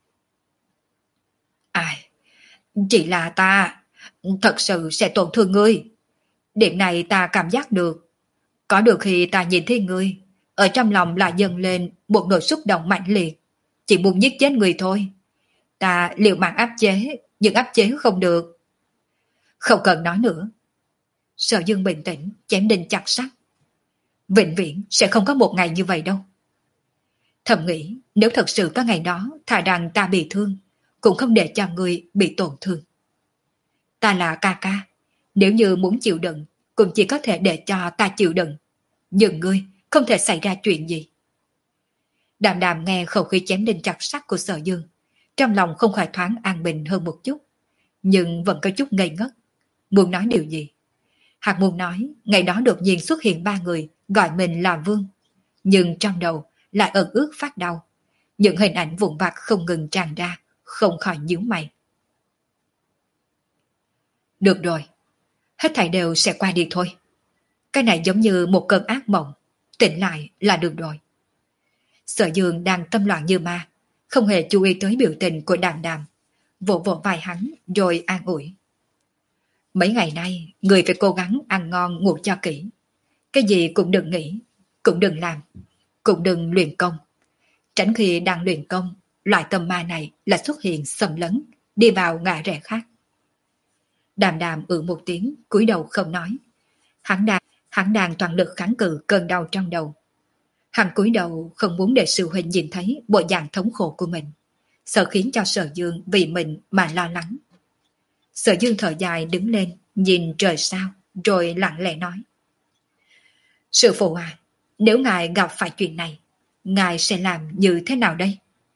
Ai, chỉ là ta, thật sự sẽ tổn thương ngươi. Điểm này ta cảm giác được. Có được khi ta nhìn thấy ngươi, ở trong lòng lại dâng lên một nỗi xúc động mạnh liệt. Chỉ muốn giết chết người thôi. Ta liều mạng áp chế, nhưng áp chế không được. Không cần nói nữa. Sở Dương bình tĩnh, chém đinh chặt sắt. Vĩnh viễn sẽ không có một ngày như vậy đâu. Thầm nghĩ, nếu thật sự có ngày đó, thà rằng ta bị thương, cũng không để cho người bị tổn thương. Ta là ca ca, nếu như muốn chịu đựng, cũng chỉ có thể để cho ta chịu đựng. Nhưng ngươi không thể xảy ra chuyện gì. Đàm Đàm nghe khẩu khí chém đinh chặt sắt của Sở Dương, trong lòng không khỏi thoáng an bình hơn một chút, nhưng vẫn có chút ngây ngất, muốn nói điều gì. Hạc Môn nói ngày đó đột nhiên xuất hiện ba người gọi mình là vương, nhưng trong đầu lại ẩn ước phát đau. Những hình ảnh vụn vặt không ngừng tràn ra, không khỏi nhíu mày. Được rồi, hết thảy đều sẽ qua đi thôi. Cái này giống như một cơn ác mộng, tỉnh lại là được rồi. Sở Dương đang tâm loạn như ma, không hề chú ý tới biểu tình của Đàm Đàm, vỗ vỗ vai hắn rồi an ủi. Mấy ngày nay, người phải cố gắng ăn ngon ngủ cho kỹ. Cái gì cũng đừng nghĩ, cũng đừng làm, cũng đừng luyện công. Tránh khi đang luyện công, loại tâm ma này là xuất hiện xâm lấn, đi vào ngã rẽ khác. Đàm Đàm ừ một tiếng, cúi đầu không nói. Hắn đang, hắn đang toàn lực kháng cự cơn đau trong đầu. Hắn cúi đầu không muốn để sư huynh nhìn thấy bộ dạng thống khổ của mình, sợ khiến cho Sở Dương vì mình mà lo lắng. Sở Dương thở dài đứng lên, nhìn trời sao, rồi lặng lẽ nói. Sư phụ à, nếu ngài gặp phải chuyện này, ngài sẽ làm như thế nào đây?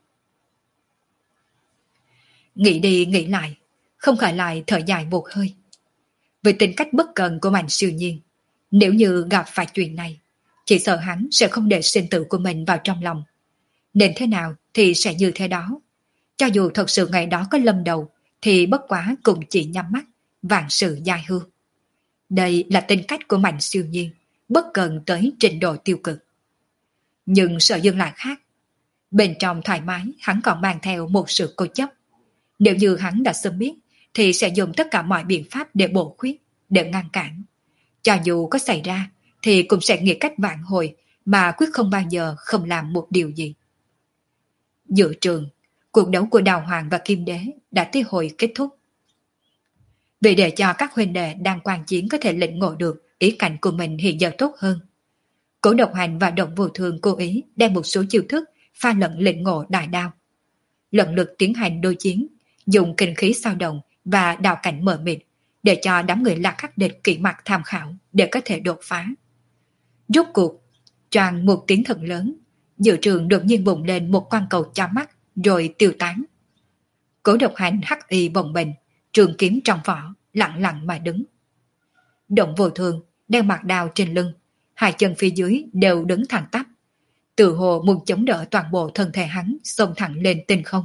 Nghĩ đi nghĩ lại, không khỏi lại thở dài một hơi. Về tính cách bất cần của Mạnh Siêu Nhiên, nếu như gặp phải chuyện này, chỉ sợ hắn sẽ không để sinh tử của mình vào trong lòng. Nên thế nào thì sẽ như thế đó. Cho dù thật sự ngày đó có lâm đầu, thì bất quá cũng chỉ nhắm mắt, vạn sự dài hư. Đây là tính cách của Mạnh Siêu Nhiên, bất cần tới trình độ tiêu cực. Nhưng Sở Dương lại khác. Bên trong thoải mái, hắn còn mang theo một sự cố chấp. Nếu như hắn đã sớm biết, thì sẽ dùng tất cả mọi biện pháp để bổ khuyết, để ngăn cản. Cho dù có xảy ra, thì cũng sẽ nghĩ cách vạn hồi, mà quyết không bao giờ không làm một điều gì. Giữa trường, cuộc đấu của Đào Hoàng và Kim Đế đã tới hồi kết thúc. Vì để cho các huynh đệ đang quan chiến có thể lĩnh ngộ được ý cảnh của mình hiện giờ tốt hơn, Cố Độc Hành và Động Vô Thường cố ý đem một số chiêu thức pha lẫn lĩnh ngộ đại đao. Lần lượt tiến hành đối chiến, dùng kinh khí sao động và đào cảnh mờ mịt để cho đám người Lạc Khắc địch kỹ mặt tham khảo để có thể đột phá. Rốt cuộc, choàng một tiếng thật lớn, giữa trường đột nhiên bùng lên một quang cầu chói mắt rồi tiêu tán. Cố Độc Hành hắc y bồng bềnh, trường kiếm trong vỏ, lặng lặng mà đứng. Động Vô Thường đeo mặt đao trên lưng, hai chân phía dưới đều đứng thẳng tắp, tự hồ muốn chống đỡ toàn bộ thân thể hắn xông thẳng lên tinh không.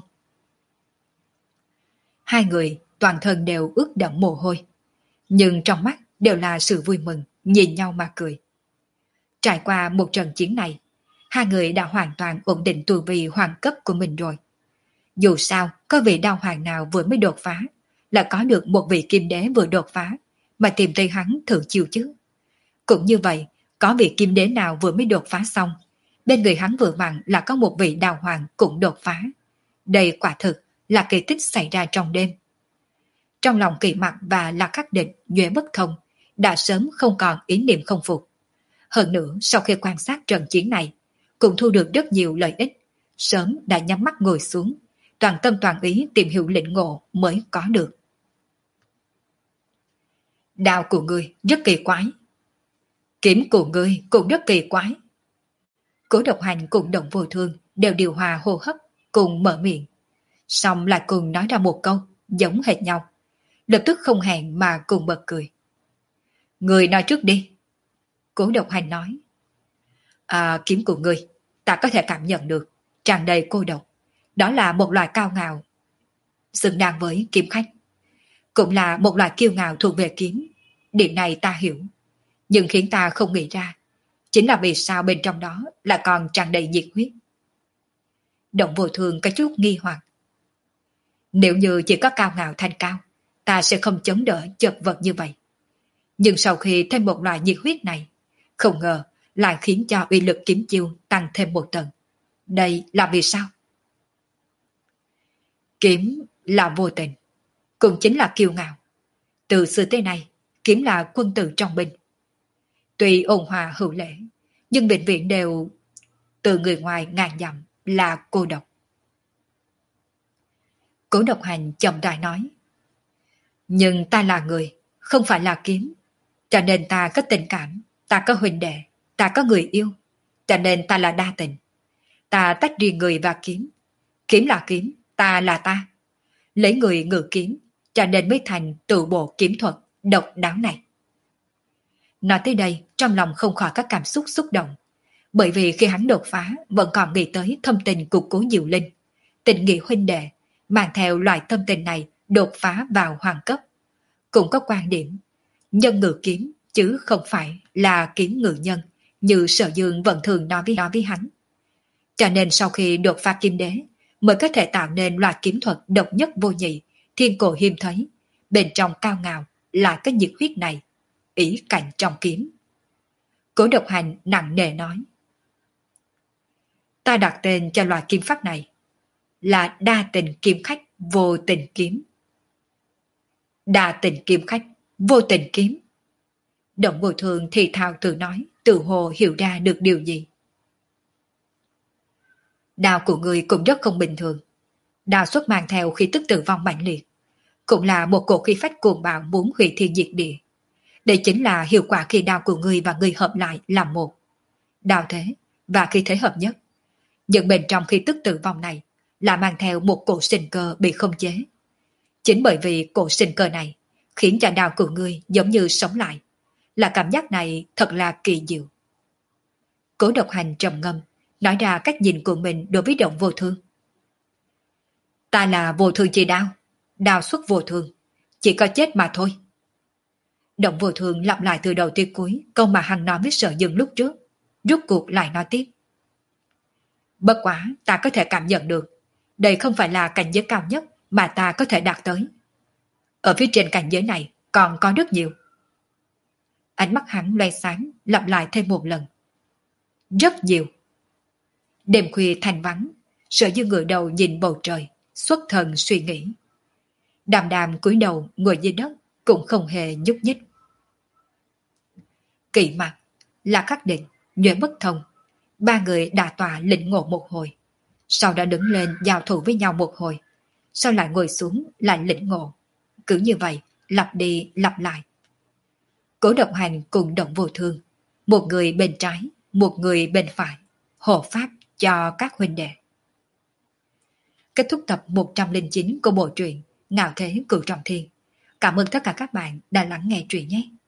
Hai người toàn thân đều ướt đẫm mồ hôi, nhưng trong mắt đều là sự vui mừng, nhìn nhau mà cười. Trải qua một trận chiến này, hai người đã hoàn toàn ổn định tu vi hoàng cấp của mình rồi. Dù sao, có vị đao hoàng nào vừa mới đột phá, là có được một vị kim đế vừa đột phá, mà tìm tới hắn thử chiêu chứ. Cũng như vậy, có vị kim đế nào vừa mới đột phá xong, bên người hắn vừa vặn là có một vị đào hoàng cũng đột phá. Đây quả thực là kỳ tích xảy ra trong đêm. Trong lòng Kỳ Mặc và Lạc Khắc Địch, Duệ Bất Thông đã sớm không còn ý niệm không phục. Hơn nữa, sau khi quan sát trận chiến này, cũng thu được rất nhiều lợi ích, sớm đã nhắm mắt ngồi xuống, toàn tâm toàn ý tìm hiểu lĩnh ngộ mới có được. Đao của ngươi rất kỳ quái. Kiếm của ngươi cũng rất kỳ quái. Cố Độc Hành cùng Động Vô Thương đều điều hòa hô hấp, cùng mở miệng. Xong lại cùng nói ra một câu, giống hệt nhau. Lập tức không hẹn mà cùng bật cười. Người nói trước đi. Cố Độc Hành nói. À, kiếm của ngươi, ta có thể cảm nhận được, tràn đầy cô độc. Đó là một loài cao ngạo, xứng đáng với kiếm khách. Cũng là một loài kiêu ngạo thuộc về kiếm. Điểm này ta hiểu. Nhưng khiến ta không nghĩ ra, chính là vì sao bên trong đó lại còn tràn đầy nhiệt huyết. Động Vô Thường có chút nghi hoặc. Nếu như chỉ có cao ngạo thanh cao, ta sẽ không chống đỡ chật vật như vậy. Nhưng sau khi thêm một loại nhiệt huyết này, không ngờ lại khiến cho uy lực kiếm chiêu tăng thêm một tầng. Đây là vì sao? Kiếm là vô tình, cũng chính là kiêu ngạo. Từ xưa tới nay, kiếm là quân tử trong binh. Tuy ôn hòa hữu lễ, nhưng bệnh viện đều từ người ngoài ngàn dặm là cô độc. Cố Độc Hành chậm rãi nói. Nhưng ta là người, không phải là kiếm. Cho nên ta có tình cảm, ta có huynh đệ, ta có người yêu. Cho nên ta là đa tình. Ta tách riêng người và kiếm. Kiếm là kiếm, ta là ta. Lấy người ngự kiếm, cho nên mới thành tự bộ kiếm thuật độc đáo này. Nói tới đây, trong lòng không khỏi các cảm xúc xúc động. Bởi vì khi hắn đột phá, vẫn còn nghĩ tới thâm tình của Cố Diệu Linh. Tình nghĩa huynh đệ, mang theo loại tâm tình này đột phá vào hoàng cấp. Cũng có quan điểm, nhân ngự kiếm, chứ không phải là kiếm ngự nhân, như Sở Dương vẫn thường nói với, nói với hắn. Cho nên sau khi đột phá kim đế, mới có thể tạo nên loại kiếm thuật độc nhất vô nhị, thiên cổ hiếm thấy, bên trong cao ngạo là cái nhiệt huyết này, ý cảnh trong kiếm. Cố Độc Hành nặng nề nói, ta đặt tên cho loại kiếm pháp này là đa tình kiếm khách vô tình kiếm. Đa tình kiếm khách vô tình kiếm. Động Ngồi Thường thì thào tự nói, tự hồ hiểu ra được điều gì. Đao của người cũng rất không bình thường. Đao xuất mang theo khí tức tử vong mạnh liệt, cũng là một cổ khí phách cuồng bạo muốn hủy thiên diệt địa. Đây chính là hiệu quả khi đao của người và người hợp lại làm một. Đao thế và khí thế hợp nhất. Nhưng bên trong khí tức tử vong này là mang theo một cổ sinh cơ bị không chế. Chính bởi vì cổ sinh cơ này khiến cho đao của người giống như sống lại. Là cảm giác này thật là kỳ diệu. Cố Độc Hành trầm ngâm, nói ra cách nhìn của mình đối với Động Vô Thương. Ta là vô thương chi đao, đao xuất vô thương, chỉ có chết mà thôi. Động Vô Thương lặp lại từ đầu tới cuối câu mà hắn nói với Sở Dương lúc trước, rút cuộc lại nói tiếp. Bất quá ta có thể cảm nhận được, đây không phải là cảnh giới cao nhất mà ta có thể đạt tới. Ở phía trên cảnh giới này còn có rất nhiều. Ánh mắt hắn loe sáng, lặp lại thêm một lần. Rất nhiều. Đêm khuya thanh vắng, Sở Dương ngửa đầu nhìn bầu trời, xuất thần suy nghĩ. Đàm Đàm cúi đầu ngồi dưới đất, cũng không hề nhúc nhích. Kỳ Mặc, La Khắc Định, Nhuệ Bất Thông, ba người đà tọa lĩnh ngộ một hồi, sau đó đứng lên giao thủ với nhau một hồi, sau lại ngồi xuống lại lĩnh ngộ. Cứ như vậy, lặp đi lặp lại. Cố Độc Hành cùng Động Vô Thương, một người bên trái, một người bên phải, hộ pháp cho các huynh đệ. Kết thúc tập một trăm lẻ chín của bộ truyện Ngạo Thế Cửu Trọng Thiên. Cảm ơn tất cả các bạn đã lắng nghe truyện nhé.